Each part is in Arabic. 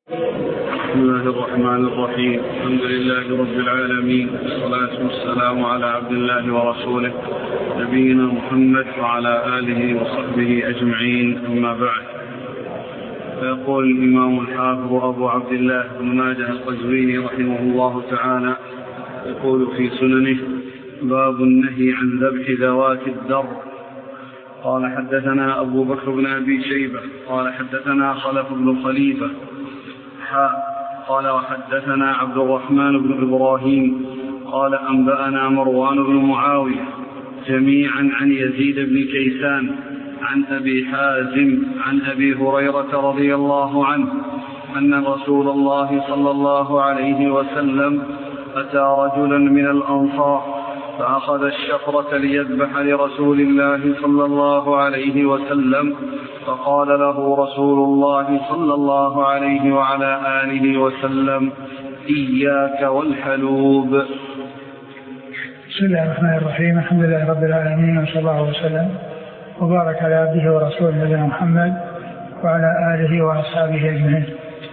بسم الله الرحمن الرحيم. الحمد لله رب العالمين، والصلاة والسلام على عبد الله ورسوله نبينا محمد وعلى آله وصحبه أجمعين، أما بعد. فيقول الإمام الحافظ أبو عبد الله بن ماجه القزويني رحمه الله تعالى، يقول في سننه: باب النهي عن ذبح ذوات الدر. قال حدثنا أبو بكر بن أبي شيبة قال حدثنا خلف بن خليفة قال وحدثنا عبد الرحمن بن إبراهيم قال أنبأنا مروان بن معاوية جميعا عن يزيد بن كيسان عن أبي حازم عن أبي هريرة رضي الله عنه أن رسول الله صلى الله عليه وسلم أتى رجلا من الأنصار فأخذ الشفرة ليذبح لرسول الله صلى الله عليه وسلم، فقال له رسول الله صلى الله عليه وعلى آله وسلم: إياك والحلوب. بسم الله الرحمن الرحيم. الحمد لله رب العالمين، وصلى الله وسلم وبارك على عبده ورسوله نبينا محمد وعلى آله وأصحابه أجمعين.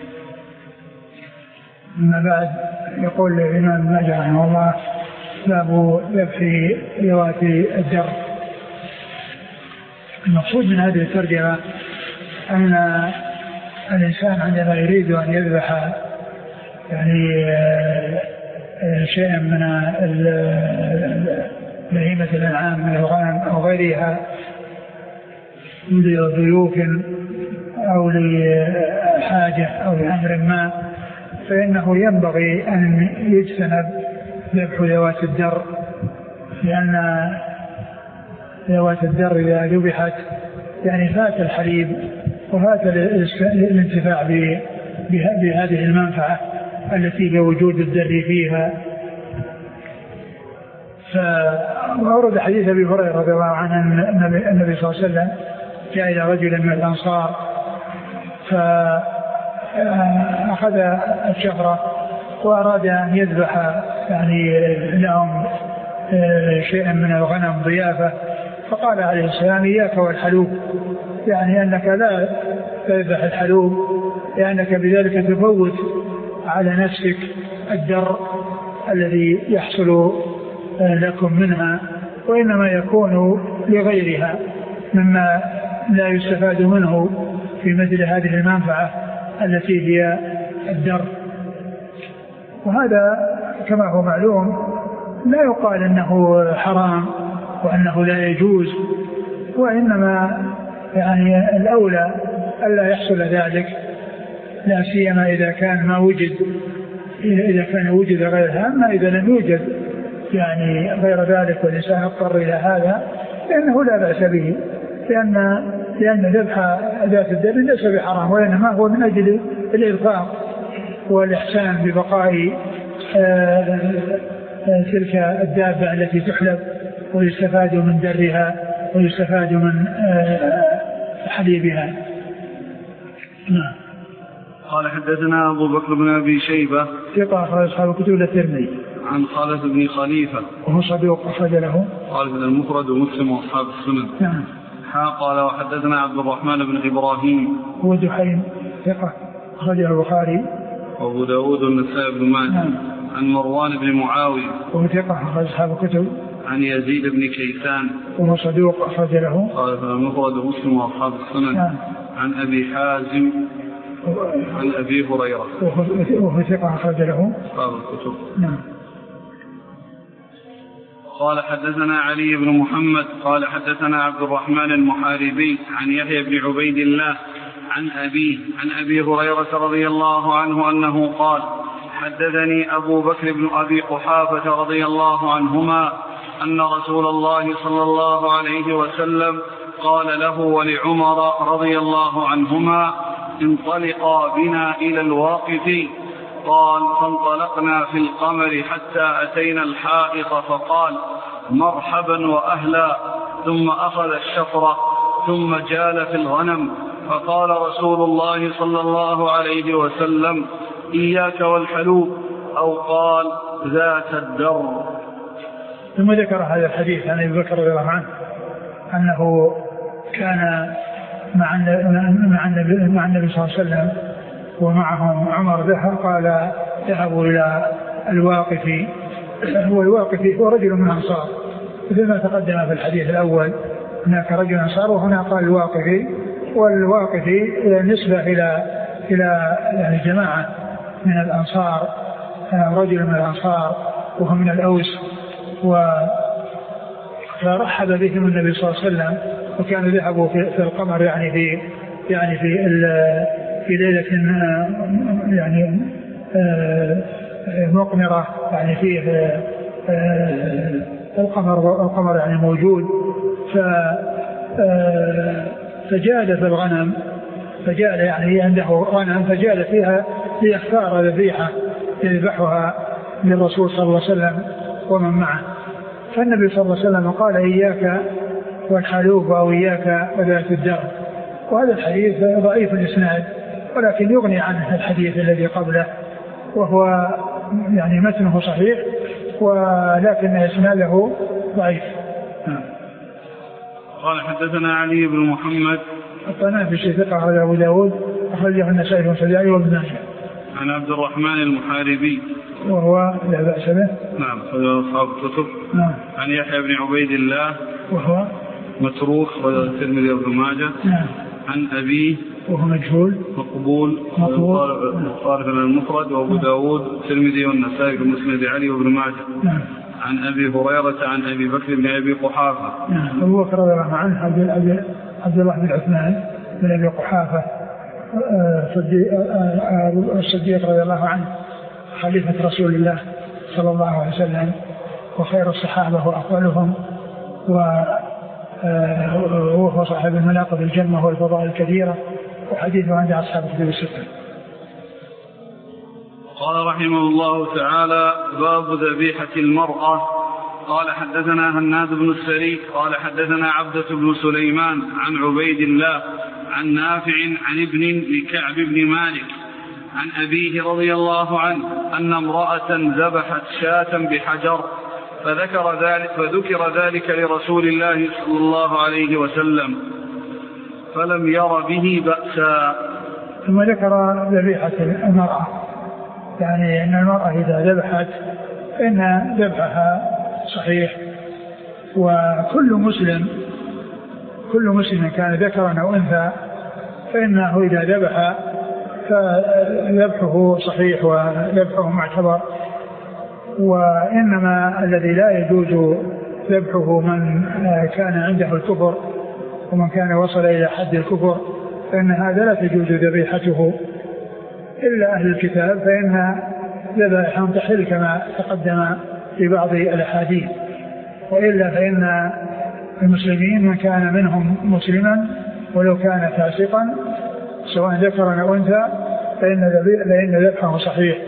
أما بعد، يقول الإمام ابن ماجه رحمه الله: باب ذبح ذوات الدر. المقصود من هذه الترجمة أن الإنسان عندما يريد أن يذبح شيئا من بهيمة الأنعام من الغنم أو غيرها لضيوف أو لحاجة أو لأمر ما، فإنه ينبغي أن يجتنب ذبح ذوات الدر، لأن ذوات الدر إذا ذبحت فات الحليب وفات الانتفاع بهذه المنفعة التي بوجود الدر فيها. فأورد حديث أبي هريرة رضي الله عنه أن النبي صلى الله عليه وسلم جاء إلى رجل من الأنصار فأخذ الشفرة وأراد أن يذبح لهم شيئا من الغنم ضيافة، فقال عليه السلام: إياك والحلوب، أنك لا تذبح الحلوب، لأنك بذلك تفوت على نفسك الدر الذي يحصل لكم منها، وإنما يكون لغيرها مما لا يستفاد منه في مثل هذه المنفعة التي هي الدر. وهذا كما هو معلوم لا يقال أنه حرام وأنه لا يجوز، وإنما الأولى ألا يحصل ذلك، لا سيما إذا كان ما وجد، إذا كان وجد غيرها. أما إذا لم يوجد غير ذلك والإنسان اضطر إلى هذا فإنه لا بأس به، لأن ذبح ذات الدر ليس بحرام، وإنما هو من أجل الإرفاق والإحسان ببقاء تلك الدابة التي تحلب ويستفاد من درها ويستفاد من حليبها. قال حدثنا أبو بكر بن أبي شيبة ثقة أخرج أصحاب الكتب إلا الترمذي عن خالد بن خليفة وهو صدوق أخرج له قال في المفرد ومسلم وأصحاب السنن. نعم. قال وحدثنا عبد الرحمن بن إبراهيم هو دحيم ثقة أخرجه البخاري وأبو داود والنسائي بن ماجه. نعم. عن مروان بن معاوية وهو ثقة أخرج أصحاب الكتب. عن يزيد بن كيسان وهو صدوق أخرج له قال في المفرد ومسلم وأصحاب السنن. نعم. عن أبي حازم عن أبي هريرة وهو ثقة أخرج له أصحاب الكتب. نعم. قال حدثنا علي بن محمد قال حدثنا عبد الرحمن المحاربي عن يحيى بن عبيد الله عن أبي هريرة رضي الله عنه أنه قال: حدثني أبو بكر بن أبي قحافة رضي الله عنهما أن رسول الله صلى الله عليه وسلم قال له ولعمر رضي الله عنهما: انطلقا بنا إلى الواقف. قال: فانطلقنا في القمر حتى أتينا الحائط، فقال: مرحبا وأهلا، ثم أخذ الشفرة ثم جال في الغنم، فقال رسول الله صلى الله عليه وسلم: إياك والحلوب، أو قال: ذات الدر. ثم ذكر هذا الحديث عن أبي بكر رضي الله عنه أنه كان مع النبي صلى الله عليه وسلم ومعهم عمر قال ذهبوا إلى الواقفي. والواقفي هو رجل من الأنصار مثل ما تقدم في الحديث الأول، هناك رجل أنصار وهنا قال الواقفي. والواقفي نسبة إلى يعني جماعة من الأنصار، رجل من الأنصار وهو من الأوس، فرحب بهم النبي صلى الله عليه وسلم، وكانوا ذهبوا في القمر يعني في ليلة يعني مقمرة، يعني فيه القمر يعني موجود. فجاد في الغنم، فجاد يعني عنده غنم فجاد فيها ليختار ذبيحة يذبحها للرسول صلى الله عليه وسلم ومن معه. فالنبي صلى الله عليه وسلم قال إياك والحلوب أو إياك وذات الدر. وهذا الحديث ضعيف الإسناد، ولكن يغني عنه الحديث الذي قبله، وهو يعني متنه صحيح ولكن إسناده ضعيف. قال حدثنا علي بن محمد الطنافسي ثقة أخرجه أبو داود أخرجه النسائي والسبيعي وابن ماجه. عن عبد الرحمن المحاربي وهو لا بأس به. نعم أخرجه أصحاب الكتب. نعم. عن يحيى بن عبيد الله وهو متروك أخرجه الترمذي وابن ماجه. نعم. عن أبيه وهو مجهول مقبول صارف المفرد وأبو داود الترمذي والنسائي بمسند علي وابن ماجه. نعم. عن أبي هريرة عن أبي بكر بن أبي قحافة. نعم. أبو بكر رضي الله عنه عبد الله بن عثمان بن أبي قحافة الصديق رضي الله عنه خليفة رسول الله صلى الله عليه وسلم وخير الصحابة وأفضلهم، وهو صاحب المناقب الجمة والفضائل الكثيرة، وحديثه عند أصحاب الكتب الستة. قال رحمه الله تعالى: باب ذبيحة المرأة. قال حدثنا هناد بن السري قال حدثنا عبدة بن سليمان عن عبيد الله عن نافع عن ابن لكعب بن مالك عن أبيه رضي الله عنه أن امرأة ذبحت شاة بحجر فذكر ذلك لرسول الله صلى الله عليه وسلم فلم ير به بأسا. ثم ذكر ذبيحة المرأة، يعني أن المرأة إذا ذبحت فإن ذبحها صحيح، وكل مسلم كان ذكرا أو أنثى فإنه إذا ذبح فذبحه صحيح وذبحه معتبر. وإنما الذي لا يجوز ذبحه من كان عنده الكفر ومن كان وصل إلى حد الكفر، فإن هذا لا تجوز ذبيحته إلا أهل الكتاب، فإن ذبائحهم تحل كما تقدم في بعض الأحاديث. وإلا فإن المسلمين من كان منهم مسلما ولو كان فاسقا سواء ذكرا أو أنثى فإن ذبحه صحيح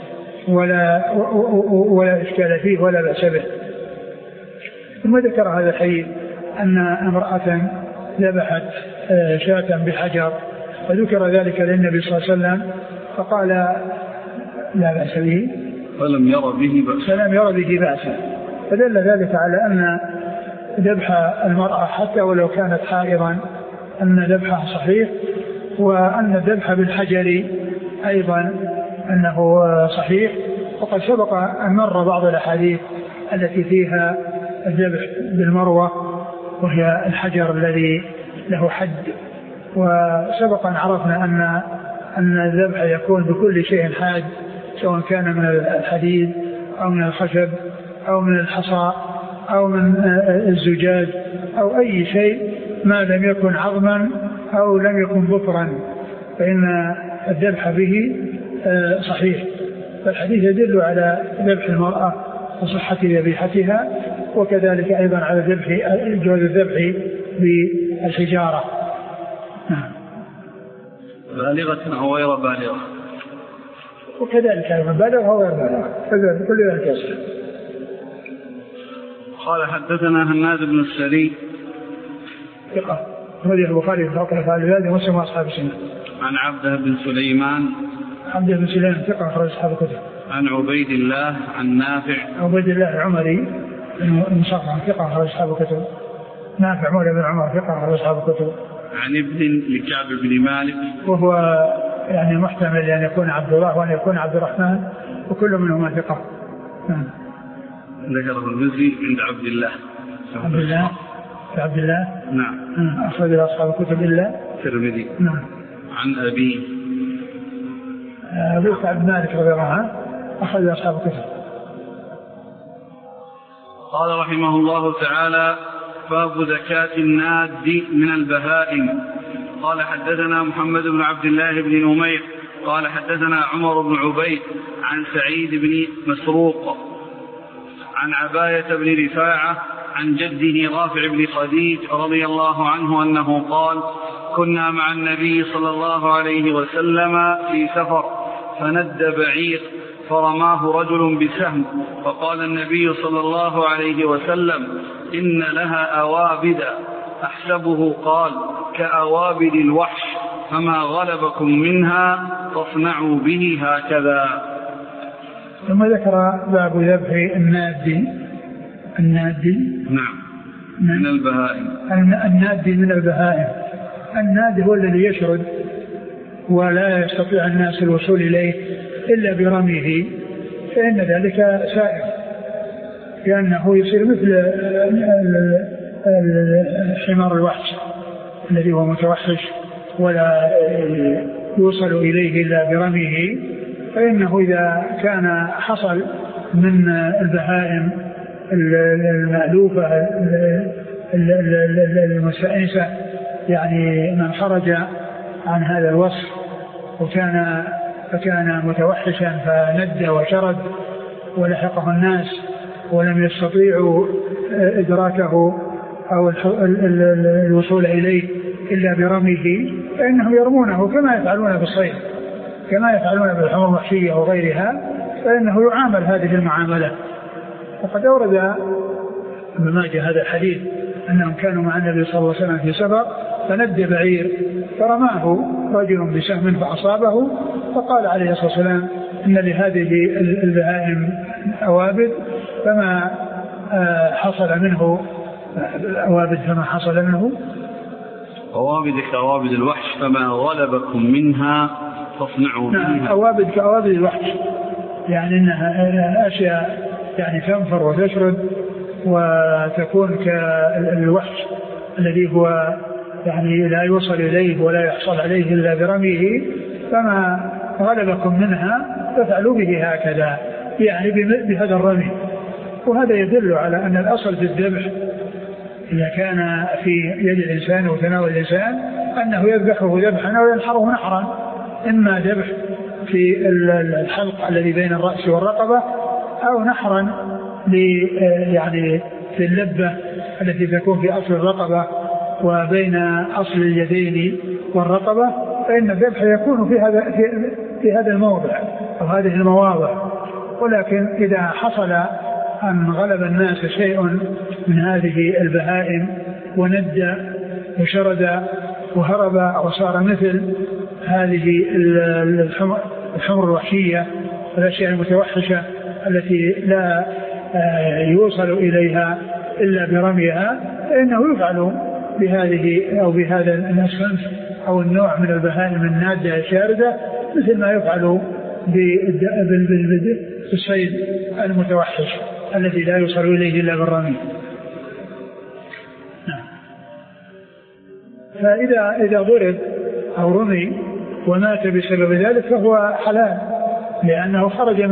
ولا إشكال فيه ولا بأس به. ثم ذكر هذا الحديث أن امرأة ذبحت شاة بحجر فذكر ذلك للنبي صلى الله عليه وسلم فقال لا بأس به فلم ير به بأسا. فدل ذلك على أن ذبح المرأة حتى ولو كانت حائضا أن ذبحها صحيح، وأن الذبح بالحجر أيضا أنه صحيح. وقد سبق أن مر بعض الأحاديث التي فيها الذبح بالمروة وهي الحجر الذي له حد، وسبق أن عرفنا أن الذبح يكون بكل شيء حاد سواء كان من الحديد أو من الخشب أو من الحصى أو من الزجاج أو أي شيء ما لم يكن عظما أو لم يكن بطرا فإن الذبح به صحيح. فالحديث يدل على ذبح المرأة وصحة ذبيحتها، وكذلك أيضا على جواز الذبح بالحجارة. بالغة أو غير بالغة، وكذلك أيضا بالغة أو غير بالغة، كل ذلك يصح. قال حدثنا هناد بن السري ثقة أخرجه البخاري في فقه الفعل ومسلم وأصحاب السنة. عن عبده بن سليمان ثقة أخرج أصحاب الكتب. عن عبيد الله عن نافع عبيد الله العمري المصرع ثقة أخرج أصحاب الكتب. نافع مولى بن عمر ثقة أخرج أصحاب الكتب. عن ابن لكعب بن مالك وهو يعني محتمل أن يكون عبد الله وأن يكون عبد الرحمن وكل منهما ثقة. ذكر المزي عند عبد الله. عبد الله نعم. أخرج أصحاب الكتب إلا الترمذي. نعم. عن أبي سعد بن مالك رضي الله عنه أخرج أصحاب الكتب. قال رحمه الله تعالى: باب زكاة الناد من البهائم. قال حدثنا محمد بن عبد الله بن نمير قال حدثنا عمر بن عبيد عن سعيد بن مسروق عن عباية بن رفاعة عن جده رافع بن خديج رضي الله عنه أنه قال: كنا مع النبي صلى الله عليه وسلم في سفر فند بعير فرماه رجل بسهم، فقال النبي صلى الله عليه وسلم: إن لها أوابد أحسبه قال: كأوابد الوحش، فما غلبكم منها فاصنعوا به هكذا. ثم ذكر باب ذبح النادي. نعم. من البهائم. النادي من البهائم. النادي هو الذي يشرد ولا يستطيع الناس الوصول إليه إلا برميه، فإن ذلك سائر، لأنه يصير مثل حمار الوحش الذي هو متوحش ولا يوصل إليه إلا برميه. فإنه إذا كان حصل من البهائم المألوفة المستأنسة، يعني من خرج عن هذا الوصف فكان متوحشا فند وشرد ولحقه الناس ولم يستطيعوا إدراكه أو الوصول إليه إلا برميه، فإنهم يرمونه كما يفعلون بالصيد، كما يفعلون بالحمر الوحشية وغيرها، فإنه يعامل هذه المعاملة. وقد أورد ابن ماجه هذا الحديث أنهم كانوا مع النبي صلى الله عليه وسلم في سفر فند بعير فرماه رجل بسهم فأصابه، فقال عليه الصلاة والسلام: إن لهذه البهائم أوابد فما حصل منه أوابد كأوابد الوحش، فما غلبكم منها فاصنعوا بها. أوابد كأوابد الوحش، يعني إنها أشياء يعني تنفر وتشرد وتكون كالوحش الذي هو يعني لا يوصل إليه ولا يحصل عليه إلا برميه، فما غلبكم منها فافعلوا به هكذا، يعني بهذا الرمي. وهذا يدل على أن الأصل في الذبح إذا كان في يد الإنسان وتناول الإنسان أنه يذبحه ذبحا أو ينحره نحرا، إما ذبح في الحلق الذي بين الرأس والرقبة أو نحرا يعني في اللبة التي تكون في أصل الرقبة وبين أصل اليدين والرقبة، فإن الذبح يكون في هذا الموضع أو هذه المواضع. ولكن إذا حصل أن غلب الناس شيء من هذه البهائم وند وشرد وهرب وصار مثل هذه الحمر الوحشية والأشياء المتوحشة التي لا يوصل إليها إلا برميها، فإنه يفعل بهذه أو بهذا النسخ أو النوع من البهائم النادة الشاردة مثل ما يفعل بالصيد المتوحش الذي لا يوصل إليه إلا بالرمي. فإذا ضرب أو رمي ومات بسبب ذلك فهو حلال، لأنه خرج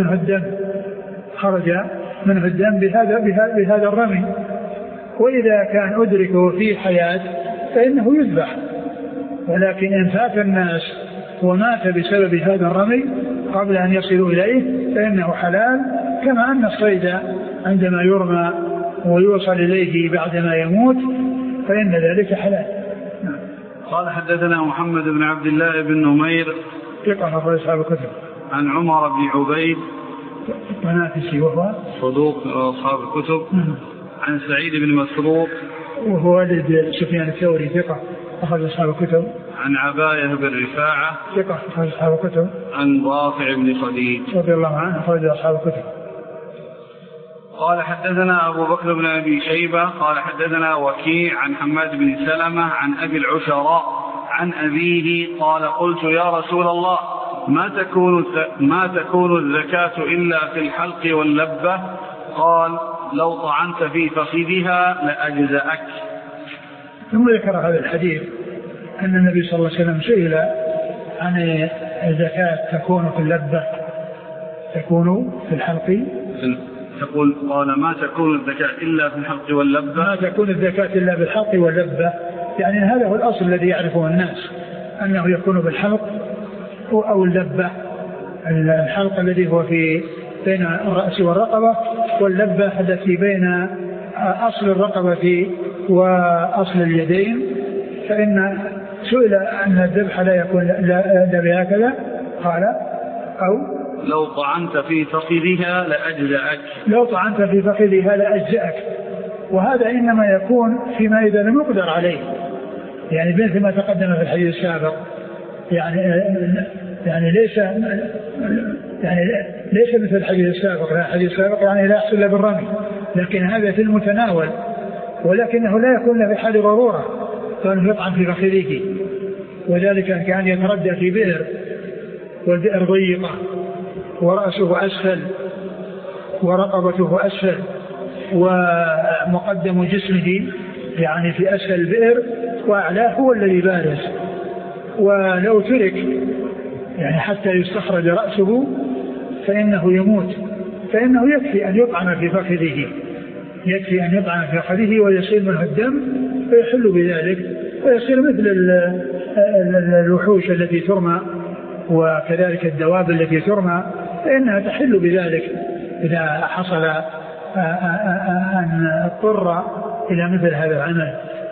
منه الدم بهذا الرمي. وإذا كان أدركه في حياة فإنه يذبح، ولكن إن فات الناس ومات بسبب هذا الرمي قبل أن يصلوا إليه فإنه حلال، كما أن الصيد عندما يرمى ويوصل إليه بعدما يموت فإن ذلك حلال. قال حدثنا محمد بن عبد الله بن نمير ثقة أخرج أصحاب الكتب. عن عمر بن عبيد منافسي وهو صدوق أصحاب الكتب. عن سعيد بن مسروق وهو والد سفيان الثوري ثقة أخرج أصحاب الكتب. عن عباية بن رفاعة ثقة أخرج أصحاب الكتب. عن رافع بن خديج رضي الله عنه أخرج أصحاب الكتب. قال حدثنا أبو بكر بن أبي شيبة قال حدثنا وكيع عن حماد بن سلمة عن أبي العشراء عن أبيه قال قلت يا رسول الله ما تكون الزكاة إلا في الحلق واللبة؟ قال لو طعنت في فخذها لأجزأك. ثم ذكر هذا الحديث أن النبي صلى الله عليه وسلم سئل عن الزكاة تكون في اللبة، تكون في الحلق، تقول قال ما تكون الزكاة إلا في الحلق واللبة، ما تكون الزكاة إلا بالحلق واللبة، يعني هذا هو الأصل الذي يعرفه الناس أنه يكون بالحلق أو اللبة. الحلق الذي هو في بين الرأس والرقبة، واللبة التي بين أصل الرقبة وأصل اليدين. فإن سئل أن الذبح لا يكون لا بهكذا، قال أو لو طعنت في فخذها لأجزأك، لو طعنت في فخذها لأجزأك. وهذا إنما يكون فيما إذا لم يقدر عليه، يعني مثل ما تقدم في الحديث السابق، يعني ليس مثل الحديث السابق. الحديث السابق يعني لا يحصل إلا بالرمي، لكن هذا في المتناول، ولكنه لا يكون له بحال ضرورة كان يطعن في فخذه، وذلك كان يتردى في بئر، والبئر ضيقة ورأسه أسفل ورقبته أسفل ومقدم جسمه يعني في أسفل البئر، وأعلاه هو الذي بارز. ولو ترك يعني حتى يستخرج رأسه فإنه يموت، فإنه يكفي أن يطعن في فخذه، يكفي أن يطعن في فخذه ويصير منه الدم فيحل بذلك، ويصير مثل الوحوش التي ترمى وكذلك الدواب التي ترمى، فإنها تحل بذلك إذا حصل أن اضطر إلى مثل هذا العمل.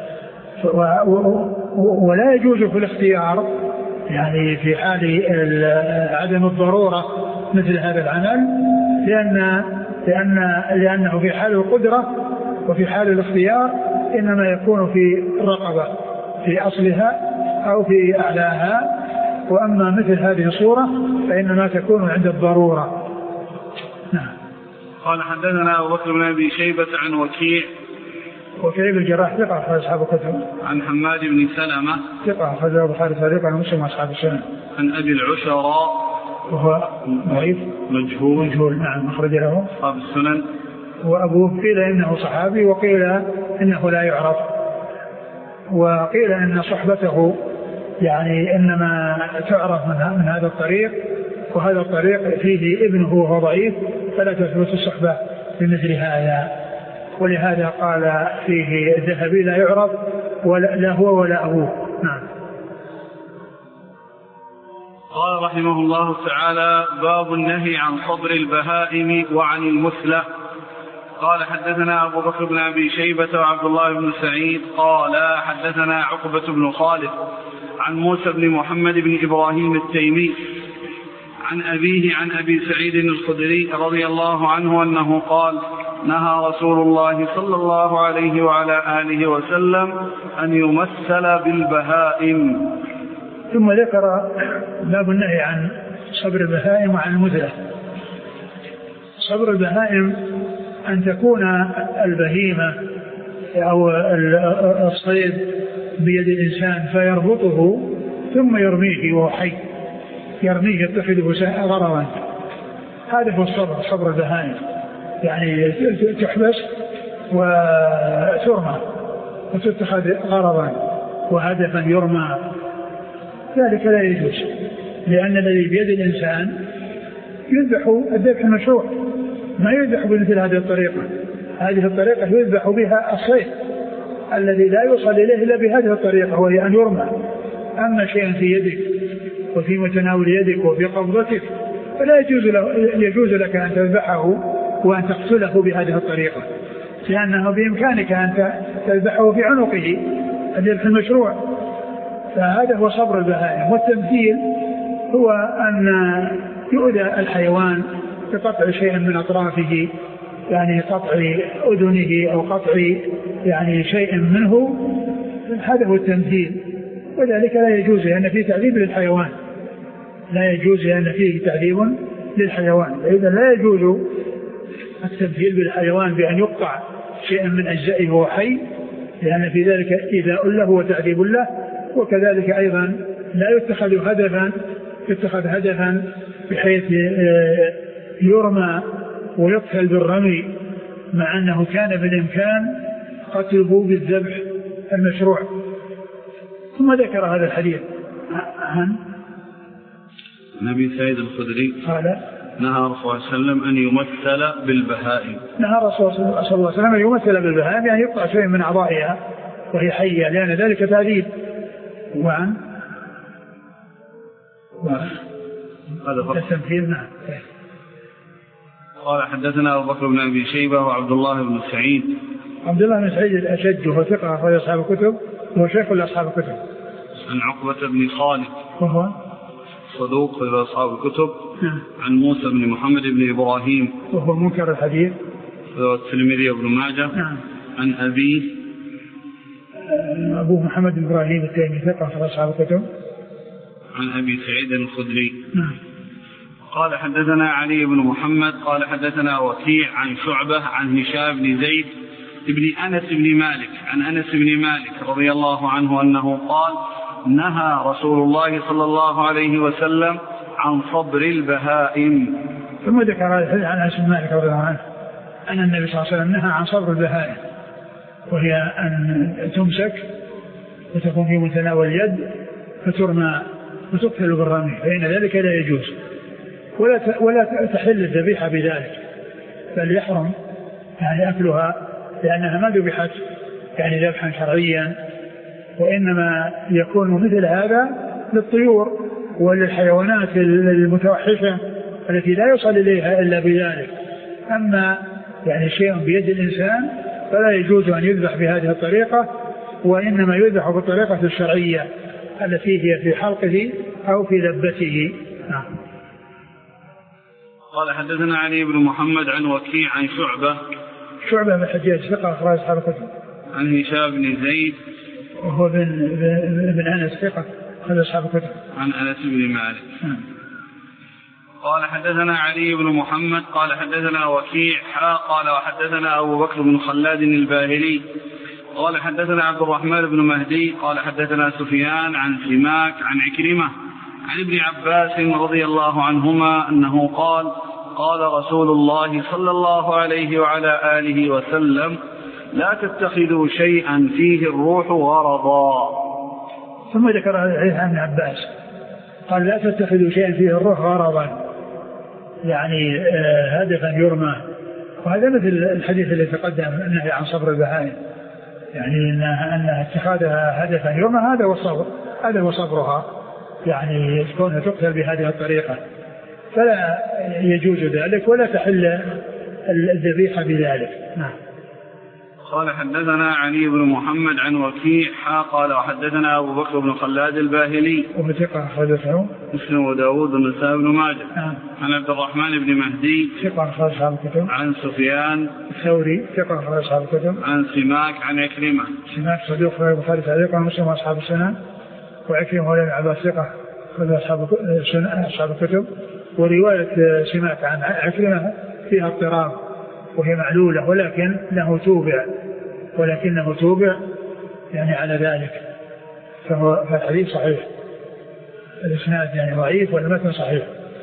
ولا يجوز في الاختيار، يعني في حال عدم الضرورة مثل هذا العمل، لأنه في حال القدرة وفي حال الاختيار إنما يكون في الرقبة في أصلها أو في أعلاها. وأما مثل هذه الصورة فإنما تكون عند الضرورة. نعم. قال حدثنا أبو بكر بن أبي شيبة عن وكيع بن الجراح ثقة أخرج أصحاب الكتب. عن حماد بن سلمة ثقة أخرج البخاري ثقة عن مسلم أصحاب السنن. عن أبي العشراء وهو ضعيف مجهول نعم أخرج له أصحاب السنن. وأبوه قيل إنه صحابي وقيل إنه لا يعرف، وقيل إن صحبته يعني إنما تعرف من هذا الطريق، وهذا الطريق فيه ابنه وهو ضعيف فلا تثبت الصحبة بمثل هذا. ولهذا قال فيه الذهبي لا يعرف لا هو ولا أبوه. نعم. قال رحمه الله تعالى باب النهي عن صبر البهائم وعن المثلى. قال حدثنا أبو بكر بن أبي شيبة وعبد الله بن سعيد قال حدثنا عقبة بن خالد عن موسى بن محمد بن إبراهيم التيمي عن أبيه عن أبي سعيد الخدري رضي الله عنه أنه قال نهى رسول الله صلى الله عليه وعلى آله وسلم أن يمثل بالبهائم. ثم ذكر باب النهي عن صبر البهائم وعن المثلى. صبر البهائم أن تكون البهيمة أو الصيد بيد الإنسان فيربطه ثم يرميه وهو حي، يرميه يتخذه غرضا. هذا هو الصبر، صبر البهائم، يعني تحبس وترمى وتتخذ غرضا وهدفا يرمى، ذلك لا يجوز، لأن الذي بيد الإنسان يذبح الذبح المشروع، ما يذبح بمثل هذه الطريقة. هذه الطريقة يذبح بها الصيد الذي لا يوصل إليه إلا بهذه الطريقة، وهي أن يرمى. أما شيء في يدك وفي متناول يدك وفي قبضتك فلا يجوز لك أن تذبحه وأن تقتله بهذه الطريقة، لأنه بإمكانك أن تذبحه في عنقه الذبح المشروع. فهذا هو صبر البهائم. والتمثيل هو أن يؤذى الحيوان بقطع شيء من أطرافه، يعني قطع أذنه أو قطع يعني شيء منه، هذا هو التمثيل. وذلك لا يجوز لأن فيه تعذيب للحيوان، لا يجوز لأن فيه تعذيب للحيوان. إذا لا يجوز التمثيل بالحيوان بأن يقطع شيء من أجزائه وهو حي، لأن في ذلك إيذاء له وتعذيب له. وكذلك أيضا لا يتخذ هدفا بحيث يرمى ويقتل بالرمي، مع أنه كان بالإمكان قتله بالذبح المشروع. ثم ذكر هذا الحديث عن النبي سعيد الخدري قال نهى رسول الله صلى الله عليه وسلم أن يمثل بالبهائم. نهى رسول الله صلى الله عليه وسلم أن يمثل بالبهائم، يعني يقطع شيء من أعضائها وهي حية، لأن ذلك تعذيب. وعن هذا التمثيل. نعم. قال حدثنا أبو بكر بن أبي شيبة وعبد الله بن سعيد. عبد الله بن سعيد الأشج وهو ثقة أخرج أصحاب الكتب وهو شيخ لأصحاب الكتب. عن عقبة بن خالد وهو صدوق في أصحاب الكتب. عن موسى بن محمد بن إبراهيم وهو منكر الحديث الترمذي وابن ماجه. عن أبيه أبو محمد بن إبراهيم التيمي ثقة في أصحاب الكتب. عن أبي سعيد الخدري. قال حدثنا علي بن محمد قال حدثنا وكيع عن شعبة عن هشام بن زيد بن أنس بن مالك عن أنس بن مالك رضي الله عنه أنه قال نهى رسول الله صلى الله عليه وسلم عن صبر البهائم. ثم ذكر هذا عن أنس بن مالك رضي الله عنه أن النبي صلى الله عليه وسلم نهى عن صبر البهائم، وهي أن تمسك وتكون في متناول اليد فترمى وتقتل بالرمي، فإن ذلك لا يجوز ولا تحل الذبيحة بذلك، بل يحرم يعني أكلها، لأنها ما ذبحت يعني ذبحا شرعيا، وإنما يكون مثل هذا للطيور وللحيوانات المتوحشة التي لا يصل إليها إلا بذلك. أما يعني شيء بيد الإنسان فلا يجوز أن يذبح بهذه الطريقة، وإنما يذبح بالطريقة الشرعية التي هي في حلقه أو في لبته. قال حدثنا علي بن محمد عن وكيع عن شعبة بن حجاج ثقة أخرج أصحاب الكتب. عن هشام بن زيد وهو بن أنس ثقة أخرج أصحاب الكتب. عن أنس بن مالك. قال حدثنا علي بن محمد قال حدثنا وكيع قال وحدثنا أبو بكر بن خلاد الباهلي قال حدثنا عبد الرحمن بن مهدي قال حدثنا سفيان عن سماك عن عكرمة عن ابن عباس رضي الله عنهما أنه قال قال رسول الله صلى الله عليه وعلى آله وسلم لا تتخذوا شيئا فيه الروح غرضا. ثم ذكر هذا الحديث عن ابن عباس قال لا تتخذوا شيئا فيه الروح غرضا، يعني هدفا يرمى، وهذا مثل الحديث الذي تقدم النهي عن صبر البهائم، يعني أن اتخاذها هدفا يرمى هذا هو صبرها، يعني كونها تقتل بهذه الطريقة، فلا يجوز ذلك ولا تحل الذبيحة بذلك. نعم. قال حدثنا علي بن محمد عن وكيع قال وحدثنا أبو بكر بن خلاد الباهلي وثقة أخرجه مسلم وداود والنسائي بن ماجه. عن عبد الرحمن بن مهدي ثقة أخرج أصحاب الكتب. عن سفيان الثوري ثقة أخرج أصحاب الكتب. عن سماك عن عكرمة سماك صدوق أخرج البخاري تعليقا ومسلم وأصحاب السنن، وعكرمة ولد عباس ثقة أخرج أصحاب الكتب. ورواية سماك عن عكرمة فيها اضطراب وهي معلولة، ولكنه توبع يعني على ذلك، فالحديث صحيح، الإسناد يعني ضعيف والمتن صحيح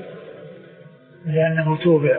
لأنه توبع.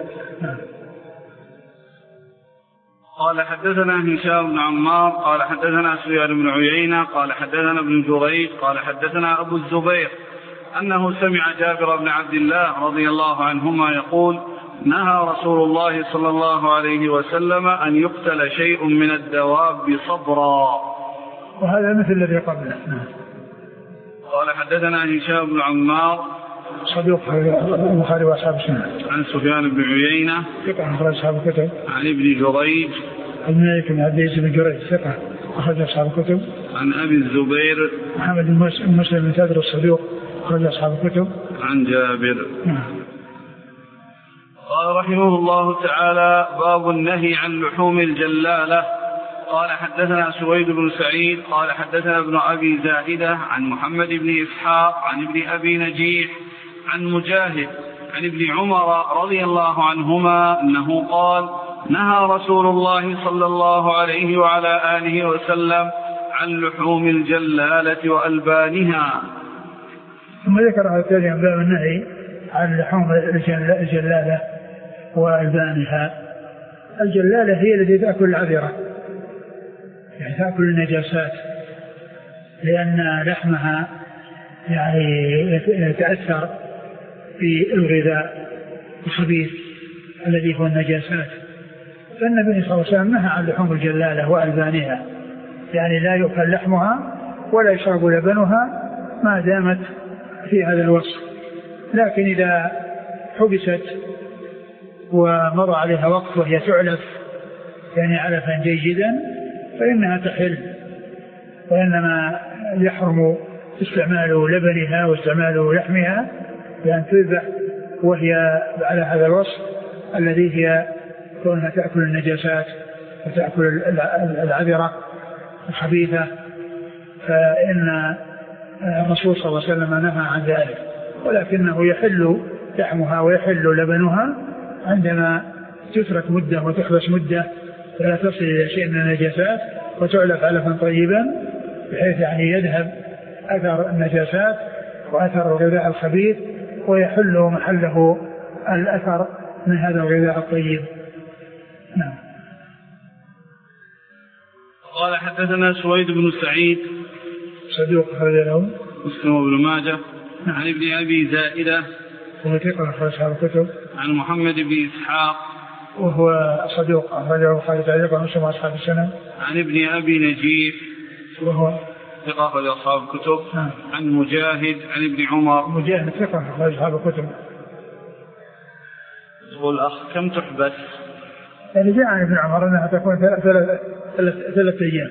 قال حدثنا هشام بن عمار قال حدثنا سفيان بن عيينة قال حدثنا ابن جريج قال حدثنا أبو الزبير أنه سمع جابر بن عبد الله رضي الله عنهما يقول نهى رسول الله صلى الله عليه وسلم أن يقتل شيء من الدواب صبرا. وهذا مثل الذي قبله. قال حدثنا هشام بن عمار صدوق البخاري وأصحاب السنن. عن سفيان بن عيينة ثقة أخرج أصحاب الكتب. عن ابن جريج بن عبد العزيز بن جريج ثقة أخرج أصحاب الكتب. عن أبي الزبير محمد بن مسلم بن تدر الصدوق أخرج أصحاب الكتب. عن جابر. قال رحمه الله تعالى باب النهي عن لحوم الجلالة. قال حدثنا سويد بن سعيد قال حدثنا ابن أبي زائدة عن محمد بن إسحاق عن ابن أبي نجيح عن مجاهد عن ابن عمر رضي الله عنهما أنه قال نهى رسول الله صلى الله عليه وعلى آله وسلم عن لحوم الجلالة وألبانها. ثم ذكر هذا الثاني باب النهي عن لحوم الجلالة وألبانها. الجلالة هي التي تأكل العذرة، يعني تأكل النجاسات، لأن لحمها يعني يتأثر في الغذاء الخبيث الذي هو النجاسات. فالنبي صلى الله عليه وسلم نهى عن لحوم الجلالة وألبانها، يعني لا يؤكل لحمها ولا يشرب لبنها ما دامت في هذا الوصف. لكن إذا حبست ومضى عليها وقت وهي تعلف يعني علفا جيدا فإنها تحل، وإنما يحرم استعمال لبنها واستعمال لحمها بأن تذبح وهي على هذا الوصف الذي هي كونها تأكل النجاسات وتأكل العذرة الخبيثة. فإن الرسول صلى الله عليه وسلم نهى عن ذلك، ولكنه يحل لحمها ويحل لبنها عندما تترك مدة وتحبس مدة فلا تصل إلى شيء من النجاسات وتعلف علفا طيبا بحيث يعني يذهب أثر النجاسات وأثر الغذاء الخبيث ويحل محله الأثر من هذا الغذاء الطيب. نعم. قال حدثنا سويد بن سعيد صدوق أخرج له مسلم بن ماجه عن ابن أبي زائدة وهو ثقة أخرج أصحاب الكتب عن محمد بن إسحاق وهو صدوق أخرجه البخاري تعليقا ومسلم أصحاب السنن عن ابن أبي نجيح وهو ثقة أخرج أصحاب الكتب عن مجاهد عن ابن عمر. مجاهد ثقة أخرج أصحاب الكتب. يقول الأخ كم تحبس؟ يعني جاء عن ابن عمر أنها تكون 3 أيام.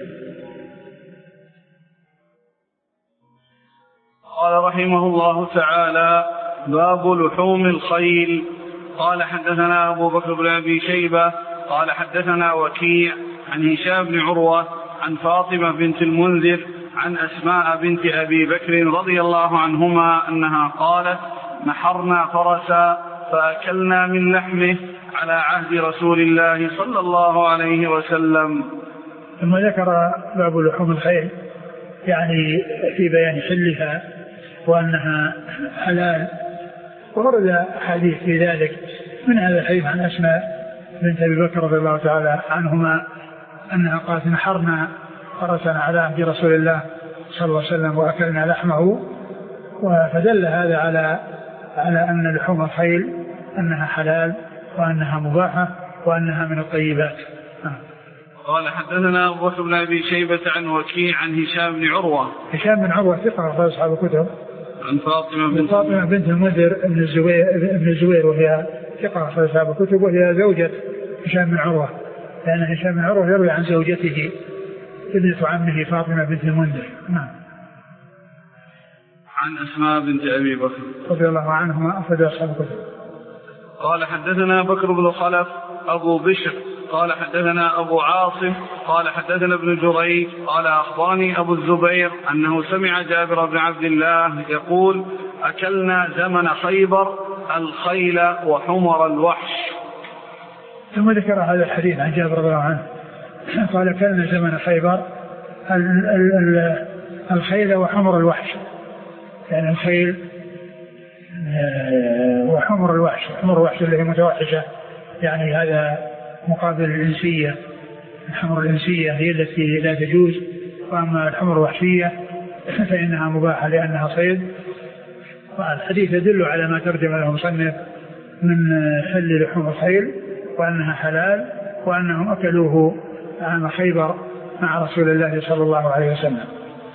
قال رحمه الله تعالى باب لحوم الخيل. قال حدثنا أبو بكر بن أبي شيبة قال حدثنا وكيع عن هشام بن عروة عن فاطمة بنت المنذر عن أسماء بنت أبي بكر رضي الله عنهما أنها قالت نحرنا فرسا فأكلنا من لحمه على عهد رسول الله صلى الله عليه وسلم. ثم ذكر باب لحوم الخيل يعني في بيان حلها وأنها حلال، ورد حديث في ذلك من هذا الحديث عن أسماء بنت أبي بكر رضي الله تعالى عنهما أنها قالت نحرنا فرسنا على عهد رسول الله صلى الله عليه وسلم وأكلنا لحمه. فدل هذا على أن لحوم الخيل أنها حلال وأنها مباحة وأنها من الطيبات. قال حدثنا أبو بكر بن أبي شيبة عن وكيع عن هشام بن عروة. هشام بن عروة ثقة أخرج أصحاب الكتب. عن فاطمة بنت المنذر ابن الزبير وهي ثقة أخرج أصحاب الكتب وهي زوجة هشام بن عروة، لأن هشام بن عروة يروي عن زوجته ابنة عمه فاطمة بنت المنذر. نعم. عن أسماء بنت أبي بكر رضي الله عنهما أخرج أصحاب الكتب. قال حدثنا بكر بن خلف أبو بشر قال حدثنا أبو عاصم قال حدثنا ابن جريج قال أخبرني أبو الزبير أنه سمع جابر بن عبد الله يقول أكلنا زمن خيبر الخيل وحمر الوحش. ثم ذكر هذا الحديث عن جابر رضي الله عنه قال أكلنا زمن خيبر الخيل وحمر الوحش، يعني الخيل وحمر الوحش. حمر الوحش اللي هي متوحشة، يعني هذا مقابل الإنسية. الحمر الإنسية هي التي لا تجوز، وأما الحمر الوحشية فإنها مباحة لأنها صيد. والحديث يدل على ما ترجم له مصنف من حل لحوم الخيل وأنها حلال وأنهم أكلوه عام خيبر مع رسول الله صلى الله عليه وسلم.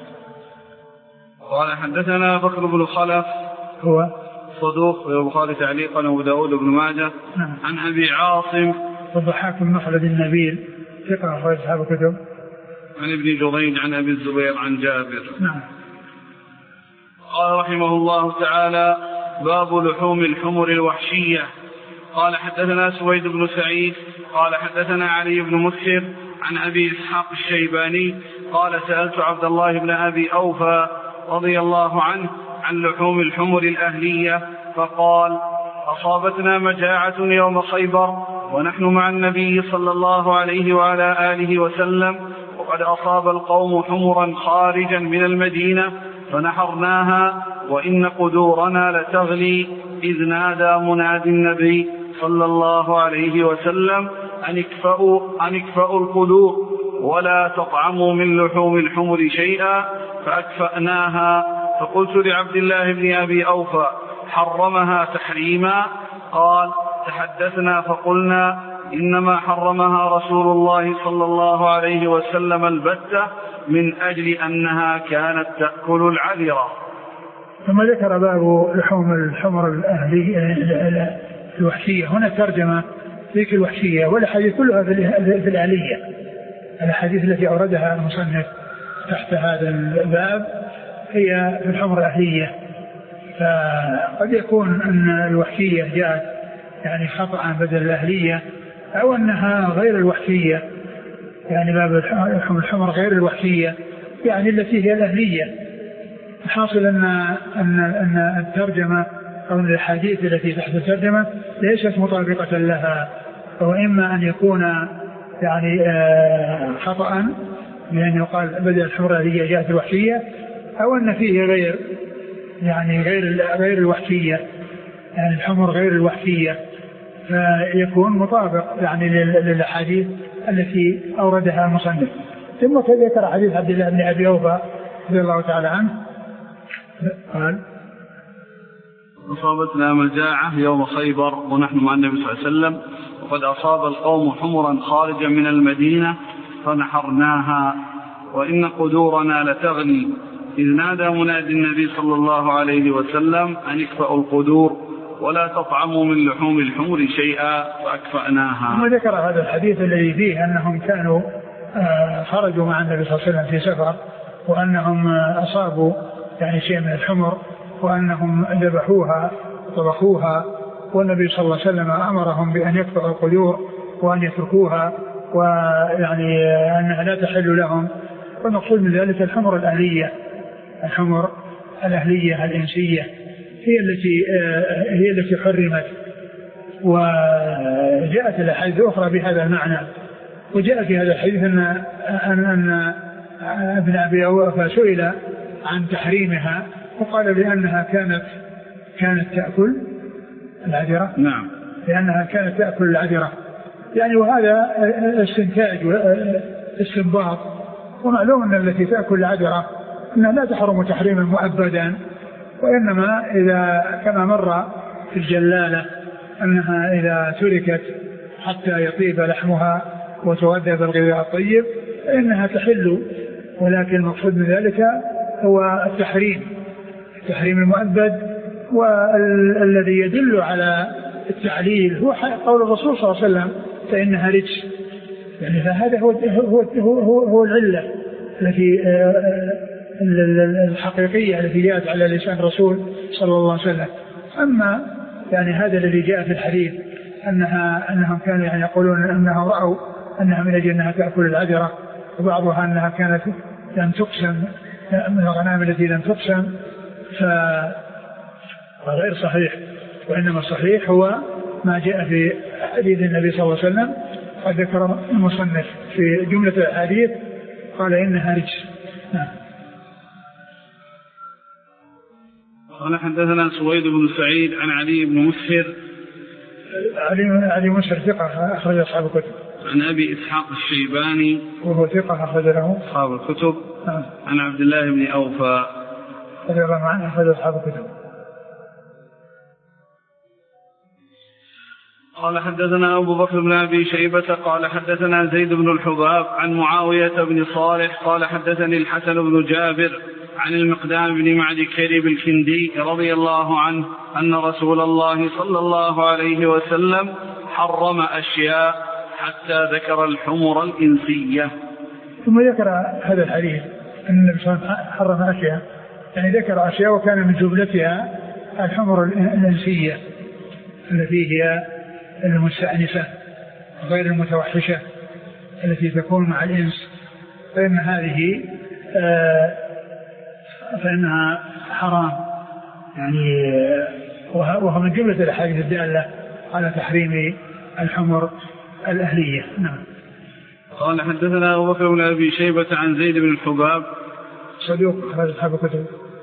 قال حدثنا بكر بن خلف هو صدوق والبخاري تعليقا وابو داود بن ماجه. نعم. عن أبي عاصم والضحاك بن مخلد النبيل ثقة أخرج أصحاب الكتب. عن ابن جريج عن أبي الزبير عن جابر. نعم. قال رحمه الله تعالى باب لحوم الحمر الوحشية. قال حدثنا سويد بن سعيد قال حدثنا علي بن مسهر عن أبي إسحاق الشيباني قال سألت عبد الله بن أبي أوفى رضي الله عنه عن لحوم الحمر الأهلية فقال أصابتنا مجاعة يوم خيبر ونحن مع النبي صلى الله عليه وعلى آله وسلم وقد أصاب القوم حمرا خارجا من المدينة فنحرناها وإن قدورنا لتغلي إذ نادى مناد النبي صلى الله عليه وسلم أن اكفأوا القدور ولا تطعموا من لحوم الحمر شيئا فأكفأناها. فقلت لعبد الله بن أبي أوفى حرمها تحريما؟ قال تحدثنا فقلنا إنما حرمها رسول الله صلى الله عليه وسلم البتة من أجل أنها كانت تأكل العذرة. ثم ذكر باب لحوم الحمر الأهلية الوحشية. هنا ترجمة ذيك الوحشية والحديث كلها في الأهلية. الحديث التي أوردها المصنف تحت هذا الباب هي في الحمر الأهلية. فقد يكون أن الوحشية جاءت يعني خطأ بدل الأهلية أو أنها غير الوحشية، يعني باب الحمر غير الوحشية يعني التي هي الأهلية. الحاصل أن الترجمة أو الحديث التي تحت الترجمة ليست مطابقة لها، وإما أن يكون يعني خطأ بأن يقال بدل الحمر الأهلية جاءت الوحشية، أو أن فيه غير الوحشية، يعني الحمر غير الوحشية، فيكون مطابق يعني للحديث التي أوردها المصنف. ثم ذكر حديث عبد الله بن أبي أوفى رضي الله تعالى عنه قال أصابتنا مجاعة يوم خيبر ونحن مع النبي صلى الله عليه وسلم وقد أصاب القوم حمرا خارجا من المدينة فنحرناها وإن قدورنا لتغني إذ نادى منادي النبي صلى الله عليه وسلم أن اكفأوا القدور ولا تطعموا من لحوم الحمر شيئا فأكفأناها. ثم ذكر هذا الحديث الذي فيه أنهم كانوا خرجوا مع النبي صلى الله عليه وسلم في سفر، وأنهم أصابوا يعني شيء من الحمر، وأنهم ذبحوها وطبخوها، والنبي صلى الله عليه وسلم أمرهم بأن يكفأوا القدور وأن يتركوها، ويعني أنها لا تحل لهم. والمقصود من ذلك الحمر الأهلية، الحمر الأهلية الإنسية هي التي حرمت. وجاءت الأحاديث الأخرى بهذا المعنى، وجاء في هذا الحديث أن ابن أبي أوفى سئل عن تحريمها وقال لأنها كانت تأكل العذرة. نعم، لأنها كانت تأكل العذرة يعني، وهذا استنتاج واستنباط. ومعلوم أن التي تأكل العذرة أنها لا تحرم تحريما مؤبدا، وإنما إذا كما مر في الجلالة أنها إذا تركت حتى يطيب لحمها وتغذى بالغذاء الطيب فإنها تحل، ولكن المقصود من ذلك هو التحريم المؤبد. والذي يدل على التعليل هو قول الرسول صلى الله عليه وسلم فإنها رجس، يعني فهذا هو العلة التي الحقيقية التي جاءت على لسان الرسول صلى الله عليه وسلم. أما يعني هذا الذي جاء في الحديث أنهم كانوا يعني يقولون أنها رأوا أنها من أجل أنها تأكل العذرة، وبعضها أنها كانت لم تقسم من الغنائم التي لم تقسم، فغير صحيح. وإنما الصحيح هو ما جاء في حديث النبي صلى الله عليه وسلم. قد ذكر المصنف في جملة الحديث قال إنها رجس. قال حدثنا سويد بن سعيد عن علي بن مسهر. علي مسهر ثقة أخرج أصحاب الكتب. عن أبي إسحاق الشيباني وهو ثقة أخرج له أصحاب الكتب. عن عبد الله بن أوفى رضي الله عنه أخرج أصحاب الكتب. قال حدثنا أبو بكر بن أبي شيبة قال حدثنا زيد بن الحباب عن معاوية بن صالح قال حدثني الحسن بن جابر عن المقدام بن معد كريب الكندي رضي الله عنه أن رسول الله صلى الله عليه وسلم حرم أشياء حتى ذكر الحمر الإنسية. ثم ذكر هذا الحديث أن النبي صلى الله عليه وسلم حرم أشياء، يعني ذكر أشياء وكان من جملتها الحمر الإنسية التي هي المستأنسة غير المتوحشة التي تكون مع الإنس، فإن هذه فإنها حرام يعني، وهو من جملة الأحاديث الدالة على تحريم الحمر الأهلية. نعم. قال حدثنا أبو بكر بن أبي شيبة عن زيد بن الحباب صدوق أخرج أصحاب الكتب